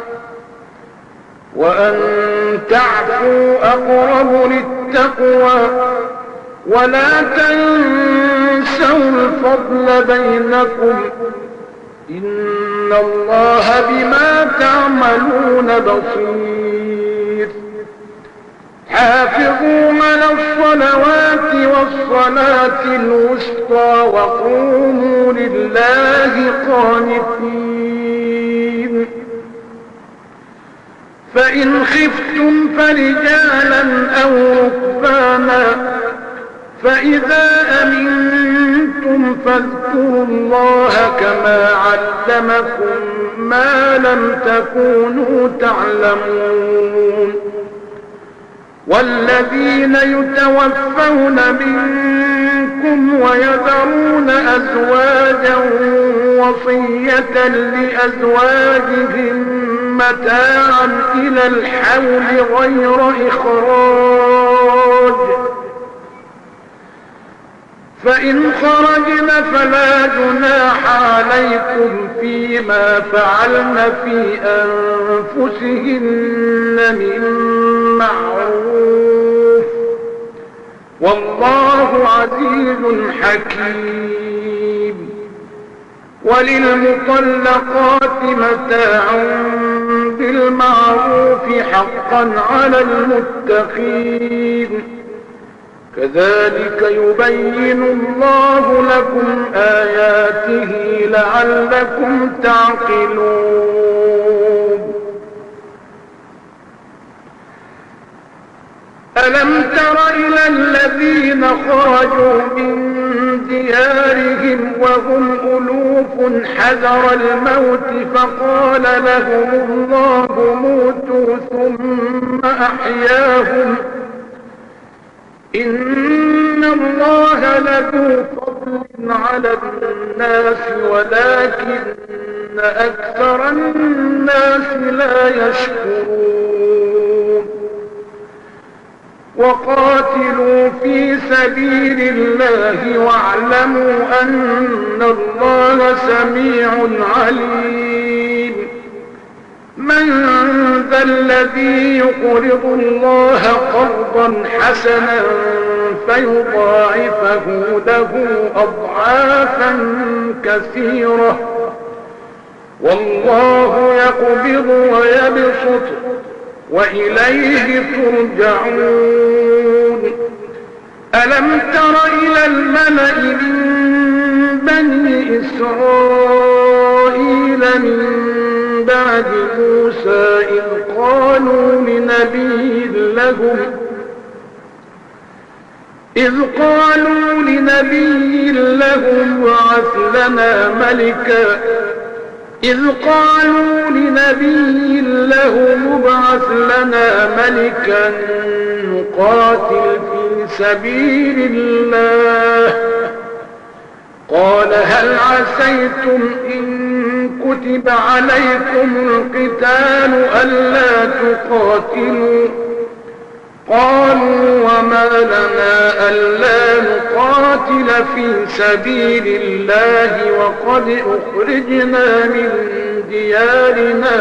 وأن تعفوا أقرب للتقوى، ولا تنسوا الفضل بينكم، إن الله بما تعملون بصير. حافظوا على الصلوات والصلاة الوسطى وقوموا لله قانتين. فإن خفتم فرجالا أو ركبانا، فإذا أمنتم فاذكروا الله كما علمكم ما لم تكونوا تعلمون. والذين يتوفون منكم ويذرون أزواجا وصية لأزواجهم متاعا إلى الحول غير إخراج، فإن خرجن فلا جناح عليكم فيما فعلن في أنفسهن من معروف، والله عزيز حكيم. وللمطلقات متاع بالمعروف حقا على المتقين، كذلك يبين الله لكم آياته لعلكم تعقلون. ألم تر إلى الذين خرجوا من ديارهم وهم ألوف يخوف حذر الموت فقال لهم الله موتوا ثم أحياهم إن الله لذو فضل على الناس ولكن أكثر الناس لا يشكرون وقاتلوا في سبيل الله واعلموا أن الله سميع عليم من ذا الذي يقرض الله قرضا حسنا فيضاعفه له أضعافا كثيرة والله يقبض ويبسط وإليه ترجعون ألم تر إلى الملأ من بني إسرائيل من بعد موسى إذ قالوا لنبي لهم ابعث لنا ملكا نقاتل في سبيل الله قال هل عسيتم إن كتب عليكم القتال ألا تقاتلوا قالوا وما لنا ألا نقاتل في سبيل الله وقد أخرجنا من ديارنا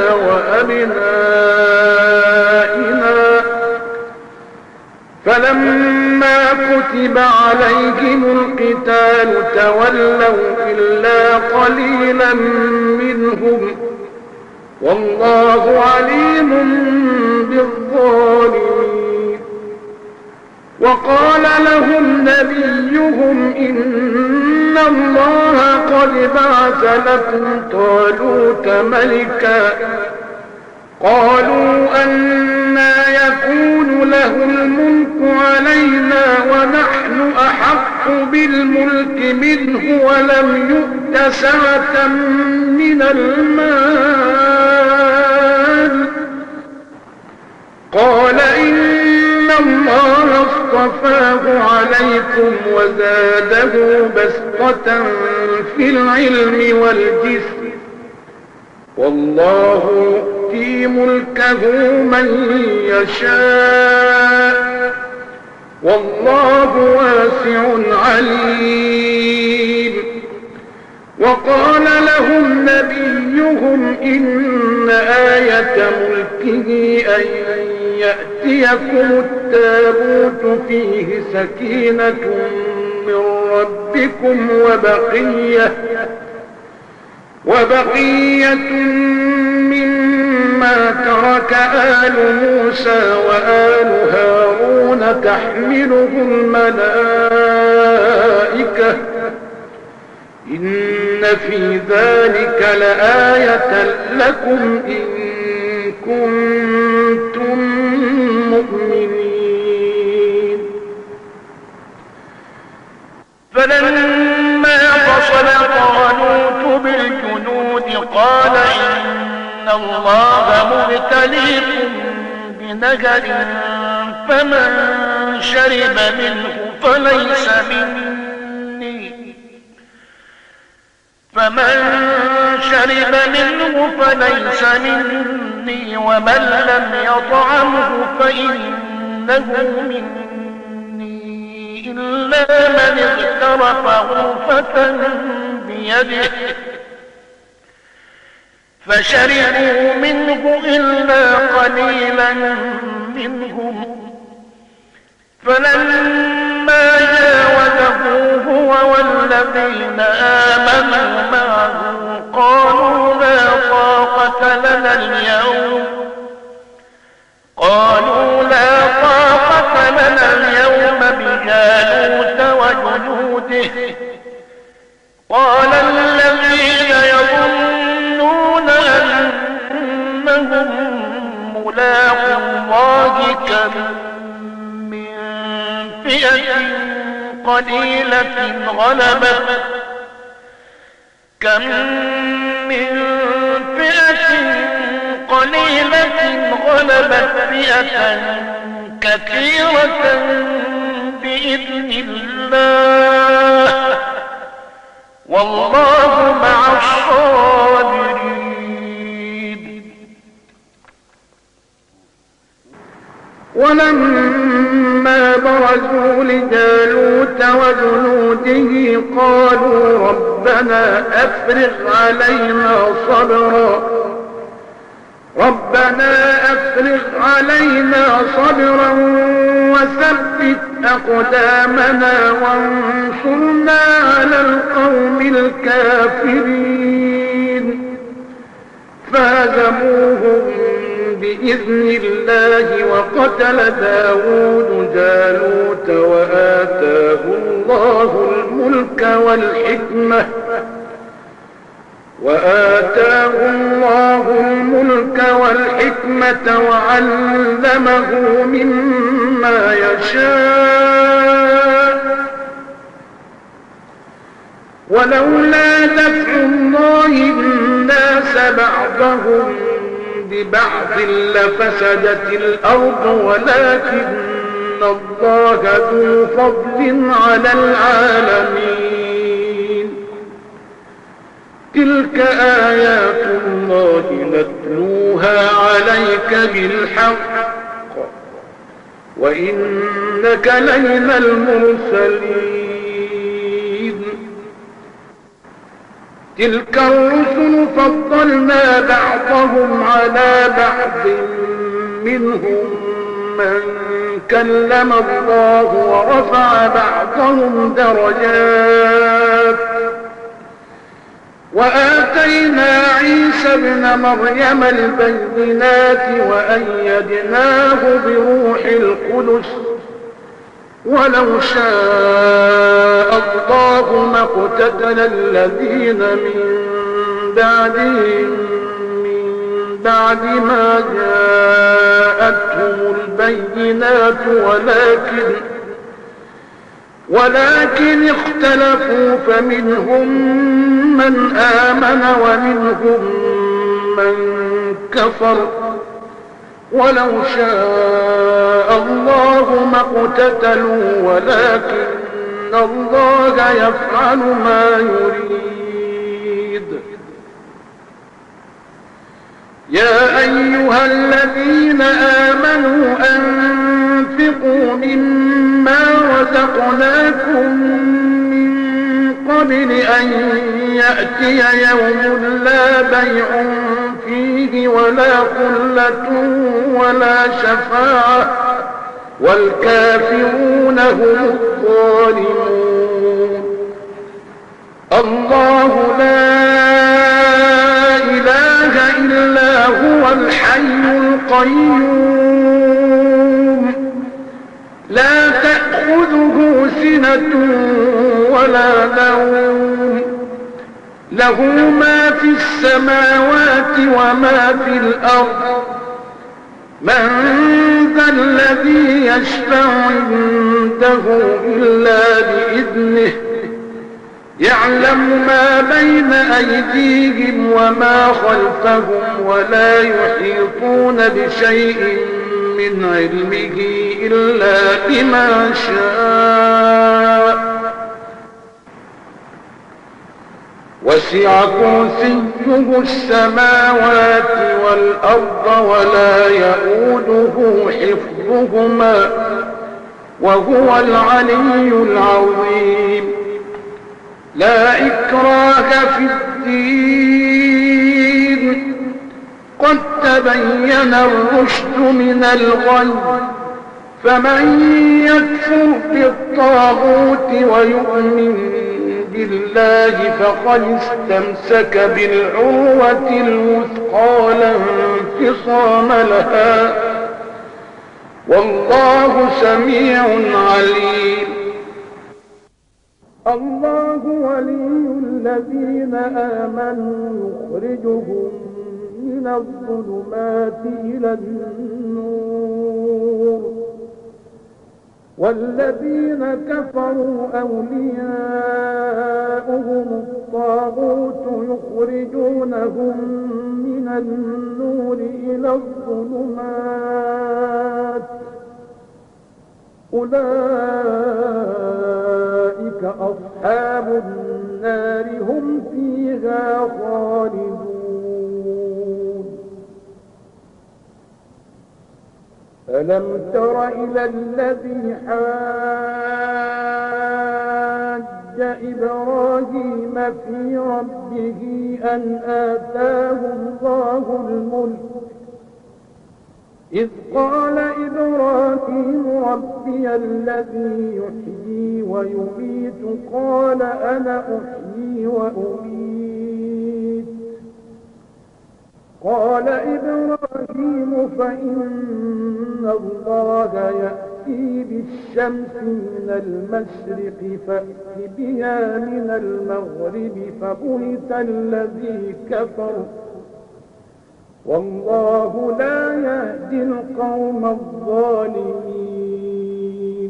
وأبنائنا فلما كتب عليهم القتال تولوا إلا قليلا منهم والله عليم بالظالمين وقال لهم نبيهم إن الله قد بعث لكم طالوت ملكا قالوا أنى يكون له الملك علينا ونحن أحق بالملك منه ولم يؤت سعة من المال قال إن الله اصطفاه عليكم وزاده بسطة في العلم والجسم والله يؤتي ملكه من يشاء والله واسع عليم وقال لهم نبيهم إن آية ملكه أن يأتيكم التابوت فيه سكينة من ربكم وبقية مما ترك آل موسى وآل هارون تحمله الملائكة إن في ذلك لآية لكم إن كنتم مؤمنين فلما فصل طالوت بالجنود قال إن الله مبتليكم بنهر فمن شرب منه فليس مني ومن لم يطعمه فإنه مني إلا من اغترف غرفة بيده فشربوا منه إلا قليلا منهم فلما جاوزه هو والذين آمنوا معه قالوا لا طاقة لنا اليوم بجالوت وجنوده قال الذين يظنون أنهم ملاقو الله كم من فئة قليلة كم من فئة قليلة غلبت فئة كثيرة بإذن الله والله مع الصابرين. ولما برزوا لجالوت وجنوده قالوا ربنا أفرغ علينا صبرا وثبت أقدامنا وانصرنا على القوم الكافرين. فهزموهم بإذن الله وقتل داود جالوت وآتاه الله الملك والحكمة وعلمه مما يشاء. ولولا دفع الله الناس بعضهم ببعض لفسدت الأرض ولكن الله ذو فضل على العالمين. تلك آيات الله نتلوها عليك بالحق وإنك لمن المرسلين. تلك الرسل فضلنا بعضهم على بعض منهم من كلم الله ورفع بعضهم درجات وآتينا عيسى ابن مريم البينات وأيدناه بروح القدس ولو شاء الله ما اقتتل الذين من بعد ما جاءتهم البينات ولكن اختلفوا فمنهم من آمن ومنهم من كفر ولو شاء الله ما اقتتلوا ولكن الله يفعل ما يريد. يا أيها الذين آمنوا أنفقوا مما رزقناكم من قبل أن يأتي يوم لا بيع فيه ولا خلة ولا شفاعة والكافرون هم الظالمون. الله لا إله إلا هو الحي القيوم لا تأخذه سنة ولا نوم له ما في السماوات وما في الأرض. من ذا الذي يشفع عنده إلا بإذنه يعلم ما بين أيديهم وما خلفهم ولا يحيطون بشيء من علمه إلا بما شاء. وسع كرسيه السماوات والأرض ولا يؤوده حفظهما وهو العلي العظيم. لا إكراه في الدين قد تبين الرشد من الغي فمن يكفر بالطاغوت ويؤمن بالله فقد استمسك بالعروة الوثقى لا انفصام لها والله سميع عليم. الله ولي الذين آمنوا يخرجهم من الظلمات إلى النور والذين كفروا أولياؤهم الطاغوت يخرجونهم من النور إلى الظلمات أولئك أصحاب النار هم فيها خالدون ألم تر إلى الذي حاج إبراهيم في ربه أن آتاه الله الملك إذ قال إبراهيم ربي الذي يحيي ويميت قال أنا أحيي وأميت قال إبراهيم فإن الله يأتي بالشمس من المشرق فأت بها من المغرب فبهت الذي كفر والله لا يهدي القوم الظالمين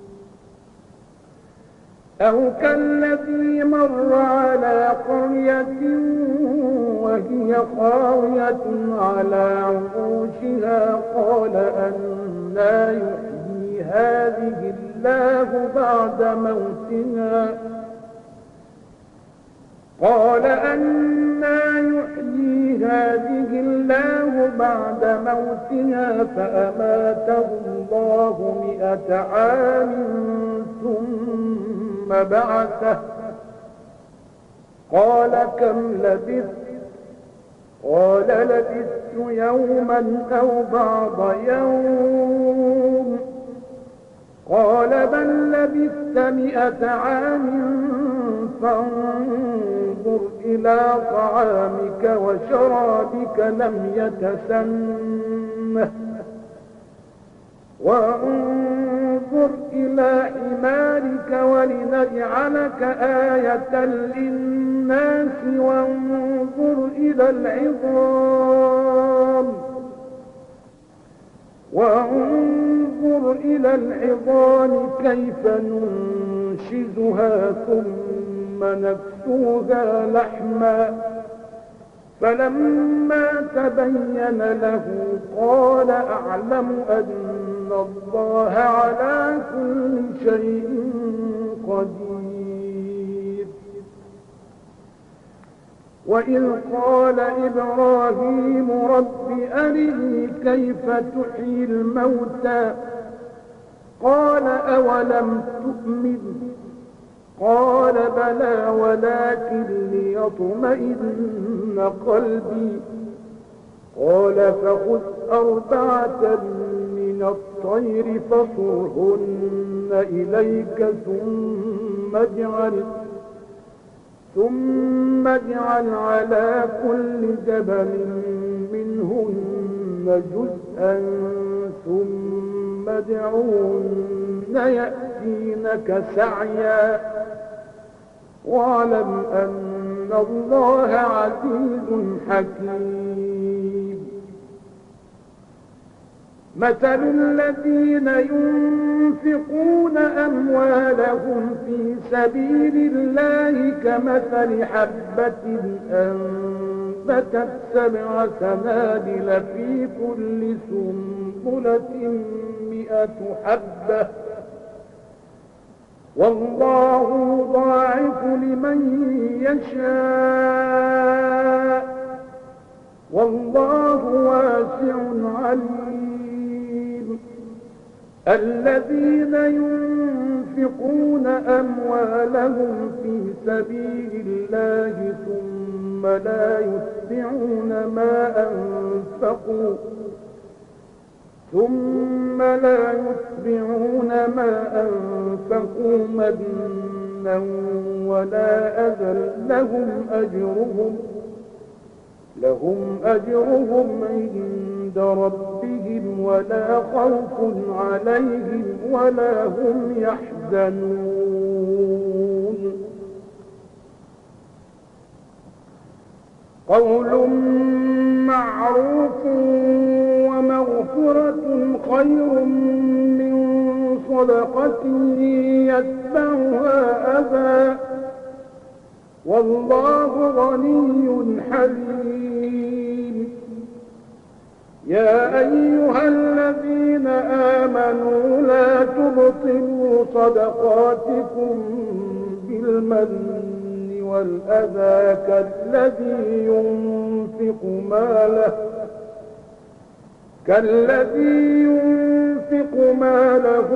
أو كالذي مر على قرية وهي خاوية على عروشها قال أنى يحيي هذه الله بعد موتها فأماته الله 100 عام ثم بعثه قال كم لبثت قال لبثت يوما أو بعض يوم قال بل لبثت 100 عام فانظر إلى طعامك وشرابك لم يتسنه وانظر إلى حمارك ولنجعلك آية للناس وانظر إلى العظام كيف ننشزها ثم نكسوها لحما فلما تبين له قال أعلم أن الله على كل شيء قدير وإذ قال إبراهيم رب أرني كيف تحيي الموتى قال أولم تؤمن قال بلى ولكن ليطمئن قلبي قال فخذ 4 من الطير فصرهن إليك ثم اجعل على كل جبل منهن جزءا ثم ادعوهن يأتينك سعيا واعلم أن الله عزيز حكيم مثل الذين ينفقون أموالهم في سبيل الله كمثل حبة أنبتت 7 سنابل في كل سنبلة 100 حبة والله يضاعف لمن يشاء والله واسع عليم الذين ينفقون أموالهم في سبيل الله ثم لا يتبعون ما أنفقوا منا ولا أذى لهم أجرهم عند ربهم ولا خوف عليهم ولا هم يحزنون قول معروف ومغفرة خير من صدقة يتبعها أذى والله غني حليم. يا أيها الذين آمنوا لا تبطلوا صدقاتكم بالمن والأذى كالذي ينفق ماله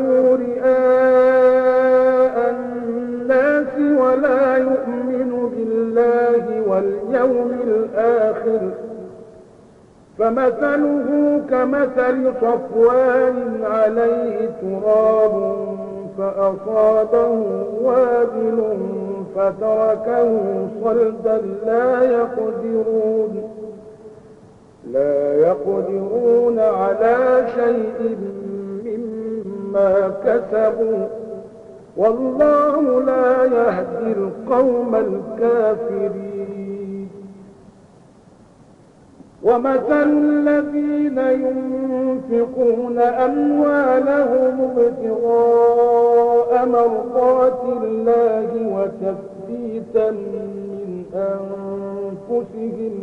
رئاء الناس ولا يؤمن بالله واليوم الآخر فمثله كمثل صفوان عليه تراب فأصابه وابل فتركه صلدا لا يقدرون على شيء مما كسبوا والله لا يهدي القوم الكافرين. ومثل الذين ينفقون أموالهم ابتغاء مرضات الله وتثبيتا من أنفسهم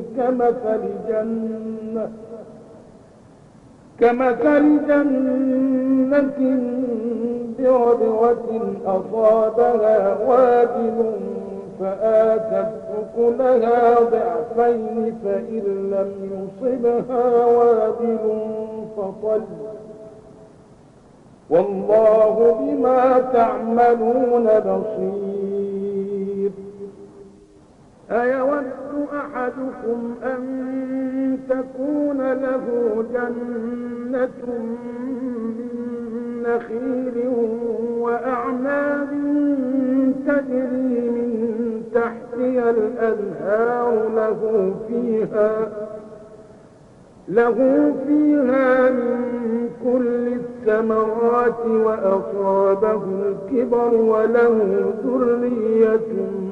كمثل جنة بربوة أصابها وابل فآتت أكلها ضعفين فإن لم يصبها وابل فطل والله بما تعملون بصير. أيود أحدكم أن تكون له جنة من نخيل وأعناب تجري من تحتها الأنهار له فيها من كل الثمرات وأصابه الكبر وله ذرية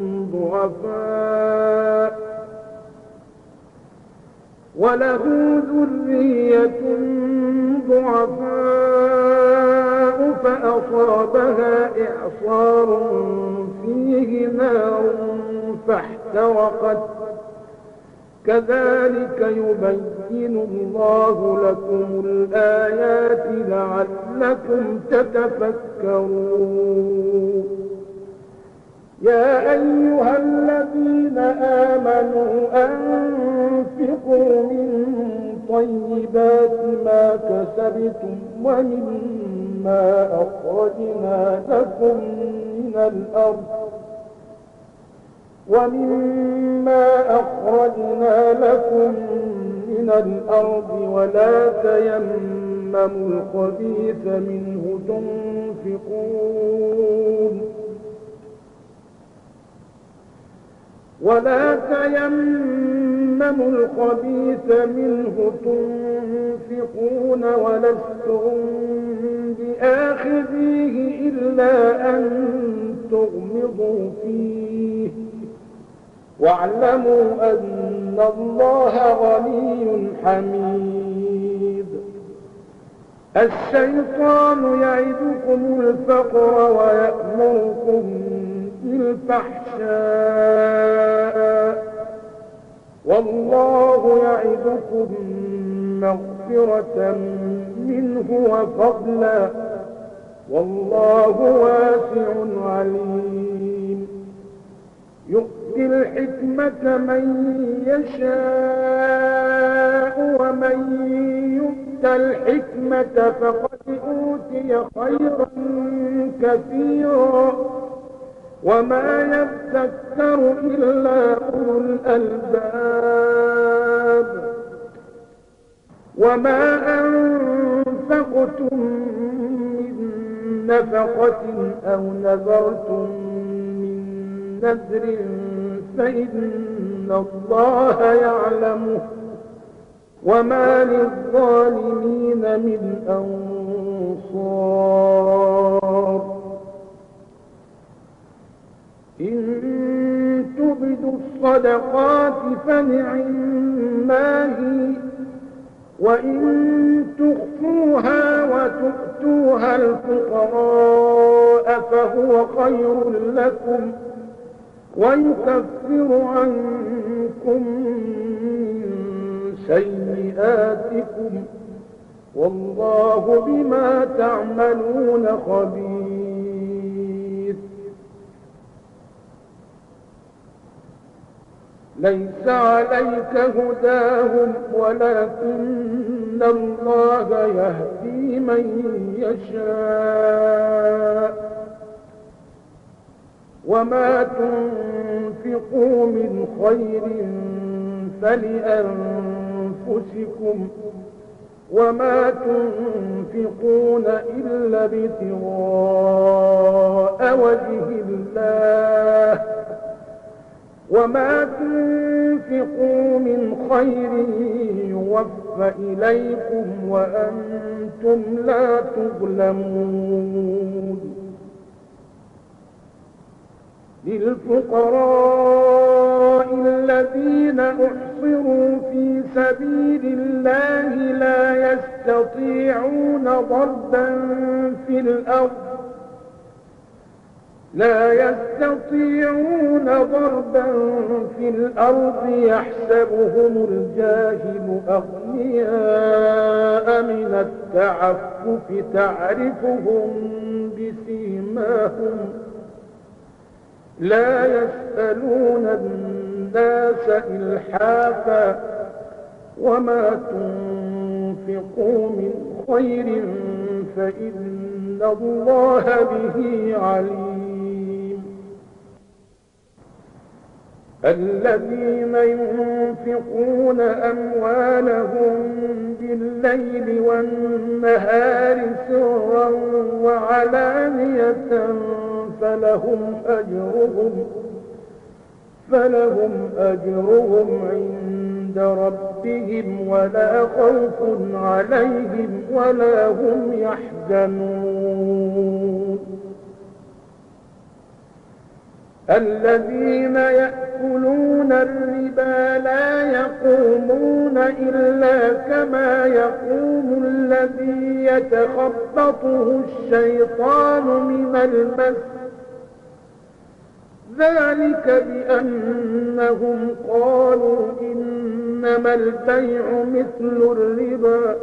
ضعفاء فأصابها إعصار فيه نار فاحترقت كذلك يبين الله لكم الآيات لعلكم تتفكرون. يا أيها الذين آمنوا أنفقوا من طيبات ما كسبتم ومما أخرجنا لكم من الأرض ولا تيمموا الخبيث منه تنفقون ولستم بآخذيه إلا أن تغمضوا فيه واعلموا أن الله غني حميد. الشيطان يعدكم الفقر ويأمركم بالفحشاء والله يعدكم مغفرة منه وفضلا والله واسع عليم. يؤتي الحكمة من يشاء ومن يؤت الحكمة فقد أوتي خيرا كثيرا وما يذكر إلا أولو الألباب. وما أنفقتم من نفقة أو نذرتم من نذر فإن الله يعلمه وما للظالمين من أنصار. إن تبدوا الصدقات فنعما هي وإن تخفوها وتؤتوا وتؤتوها الفقراء فهو خير لكم ويكفر عنكم من سيئاتكم والله بما تعملون خبير. ليس عليك هداهم ولكن الله يهدي من يشاء وما تنفقوا من خير فلأنفسكم وما تنفقون إلا ابتغاء وجه الله وما تنفقوا من خير يوفى إليكم وأنتم لا تظلمون. للفقراء الذين أحصروا في سبيل الله لا يستطيعون ضربا في الأرض يحسبهم الجاهل أغنياء من التعفف تعرفهم بسيماهم لا يسألون الناس إلحافا وما تنفقوا من خير فإن الله به عليم. الذين ينفقون أموالهم بالليل والنهار سرا وعلانية فلهم أجرهم عند ربهم ولا خوف عليهم ولا هم يحزنون. الذين يأكلون الربا لا يقومون إلا كما يقوم الذي يتخبطه الشيطان من المس ذلك بأنهم قالوا إنما البيع مثل الربا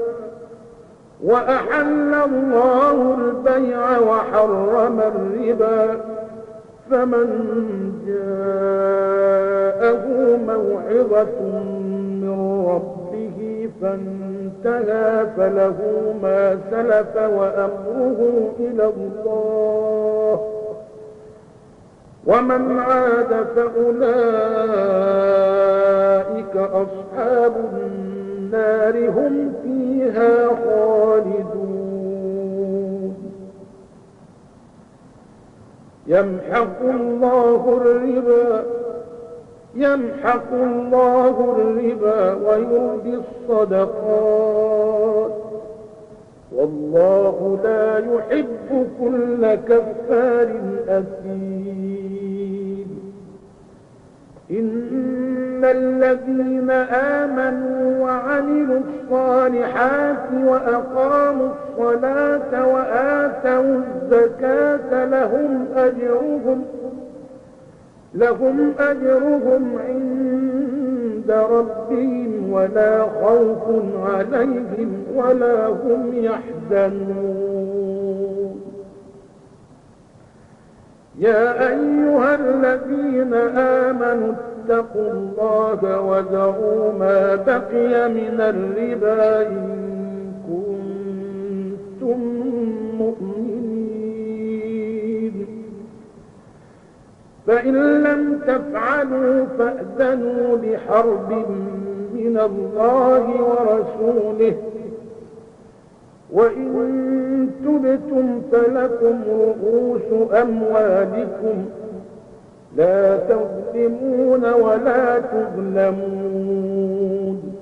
وأحل الله البيع وحرم الربا فمن جاءه موعظة من ربه فانتهى فله ما سلف وأمره إلى الله ومن عاد فأولئك أصحاب النار هم فيها خالدون. يمحق الله الربا ويربي الصدقات والله لا يحب كل كفار أثيم. إن الذين آمنوا وعملوا الصالحات وأقاموا الصلاة وآتوا الزكاة لهم أجرهم عند ربهم ولا خوف عليهم ولا هم يحزنون. يا أيها الذين آمنوا اتقوا الله وذروا ما بقي من الربا إن كنتم مؤمنين فإن لم تفعلوا فأذنوا بحرب من الله ورسوله وإن تبتم فلكم رؤوس أموالكم لا تظلمون ولا تظلمون.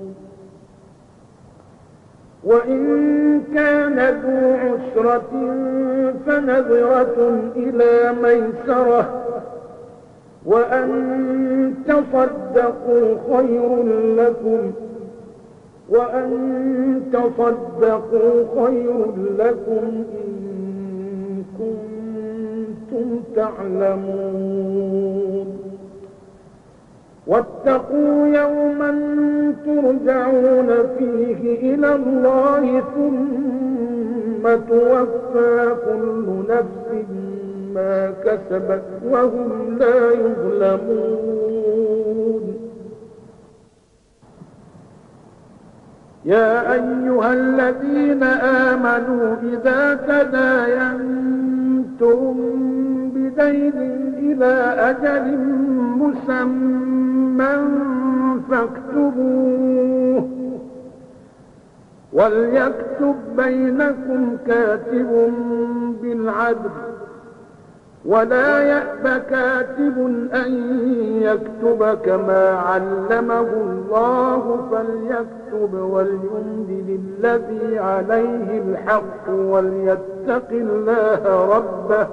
وإن كان ذو عسرة فنظرة إلى ميسرة وأن تصدقوا خير لكم وأن تصدقوا خير لكم إن كنتم تعلمون واتقوا يوما ترجعون فيه إلى الله ثم توفى كل نفس ما كسبت وهم لا يظلمون يا أيها الذين آمنوا إذا تداينتم بدين إلى أجل مسمى فاكتبوه وليكتب بينكم كاتب بالعدل ولا يأب كاتب أن يكتب كما علمه الله فليكتب وليملل الذي عليه الحق وليتق الله ربه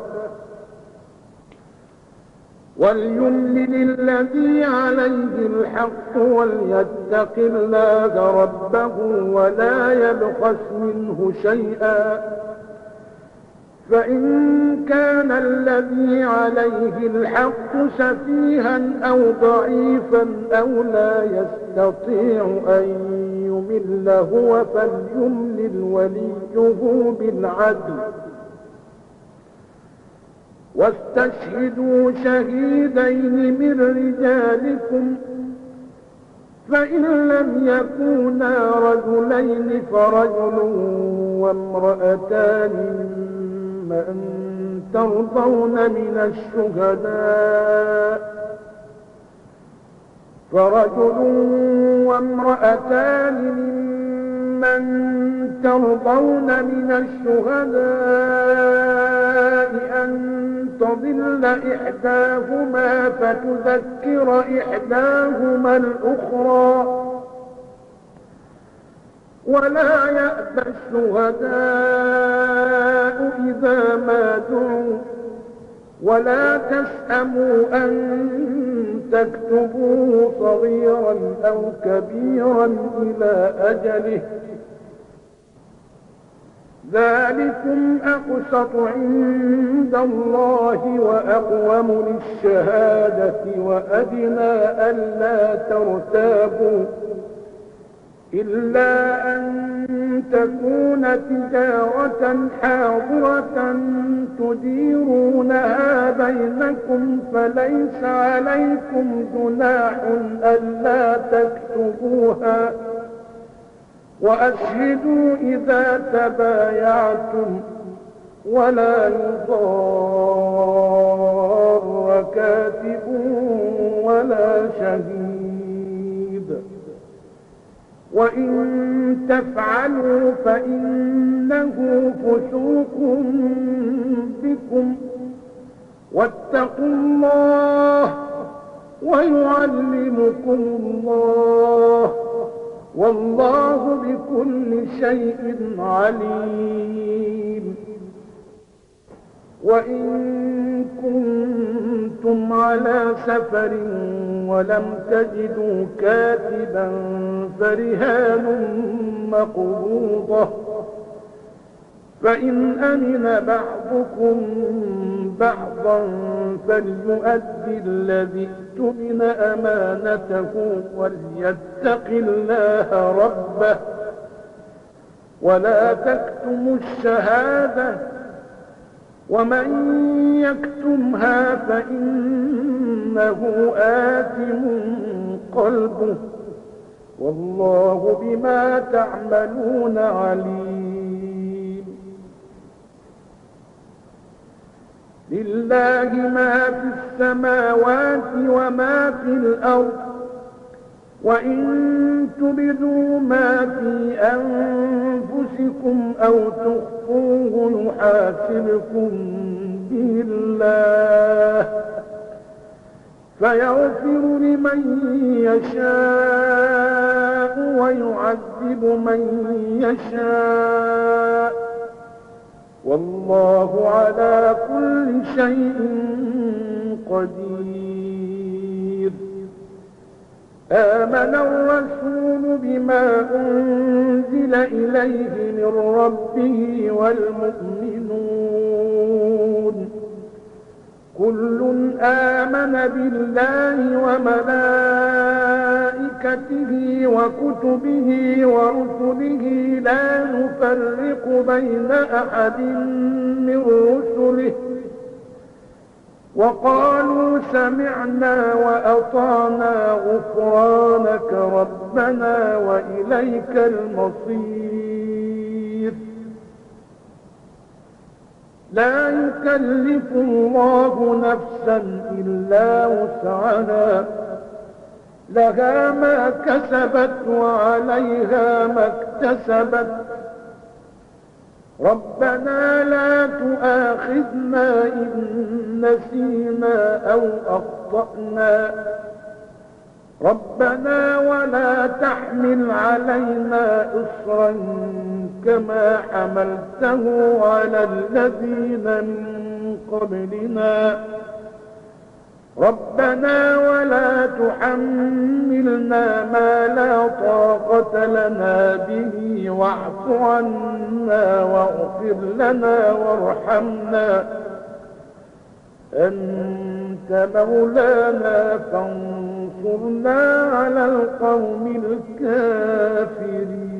ولا يبخس منه شيئا فإن كان الذي عليه الحق سفيها أو ضعيفا أو لا يستطيع أن يمل هو فليملل وليه بالعدل واستشهدوا شهيدين من رجالكم فإن لم يكونا رجلين فرجل وامرأتان ممن ترضون من الشهداء أن تضل إحداهما فتذكر إحداهما الأخرى ولا يأبى الشهداء إذا ما دعوا ولا تسأموا أن تكتبوه صغيرا أو كبيرا إلى أجله ذلكم أقسط عند الله وأقوم للشهادة وأدنى ألا ترتابوا إلا أن تكون تجارة حاضرة تديرونها بينكم فليس عليكم جناح ألا تكتبوها وأشهدوا إذا تبايعتم ولا يضار كاتب ولا شهيد وإن تفعلوا فإنه فسوق بكم واتقوا الله ويعلمكم الله والله بكل شيء عليم وإن كنتم على سفر ولم تجدوا كاتبا فرهان مقبوضة فإن أمن بعضكم بعضا فليؤدي الذي اؤتمن أمانته وليتق الله ربه ولا تكتموا الشهادة ومن يكتمها فإنه آثم قلبه والله بما تعملون عليم لله ما في السماوات وما في الأرض وإن تبدوا ما في أنفسكم أو تخفوه يحاسبكم به الله فيغفر لمن يشاء ويعذب من يشاء والله على كل شيء قدير آمن الرسول بما أنزل إليه من ربه والمؤمنون كل آمن بالله وملائكته وكتبه ورسله لا نفرق بين أحد من رسله وقالوا سمعنا وأطعنا غفرانك ربنا وإليك المصير لا يكلف الله نفسا إلا وسعها لها ما كسبت وعليها ما اكتسبت ربنا لا تؤاخذنا إن نسينا أو أخطأنا ربنا ولا تحمل علينا إصرا كما حملته على الذين من قبلنا ربنا ولا تحملنا ما لا طاقة لنا به واعف عنا واغفر لنا وارحمنا أنت مولانا فانصرنا على القوم الكافرين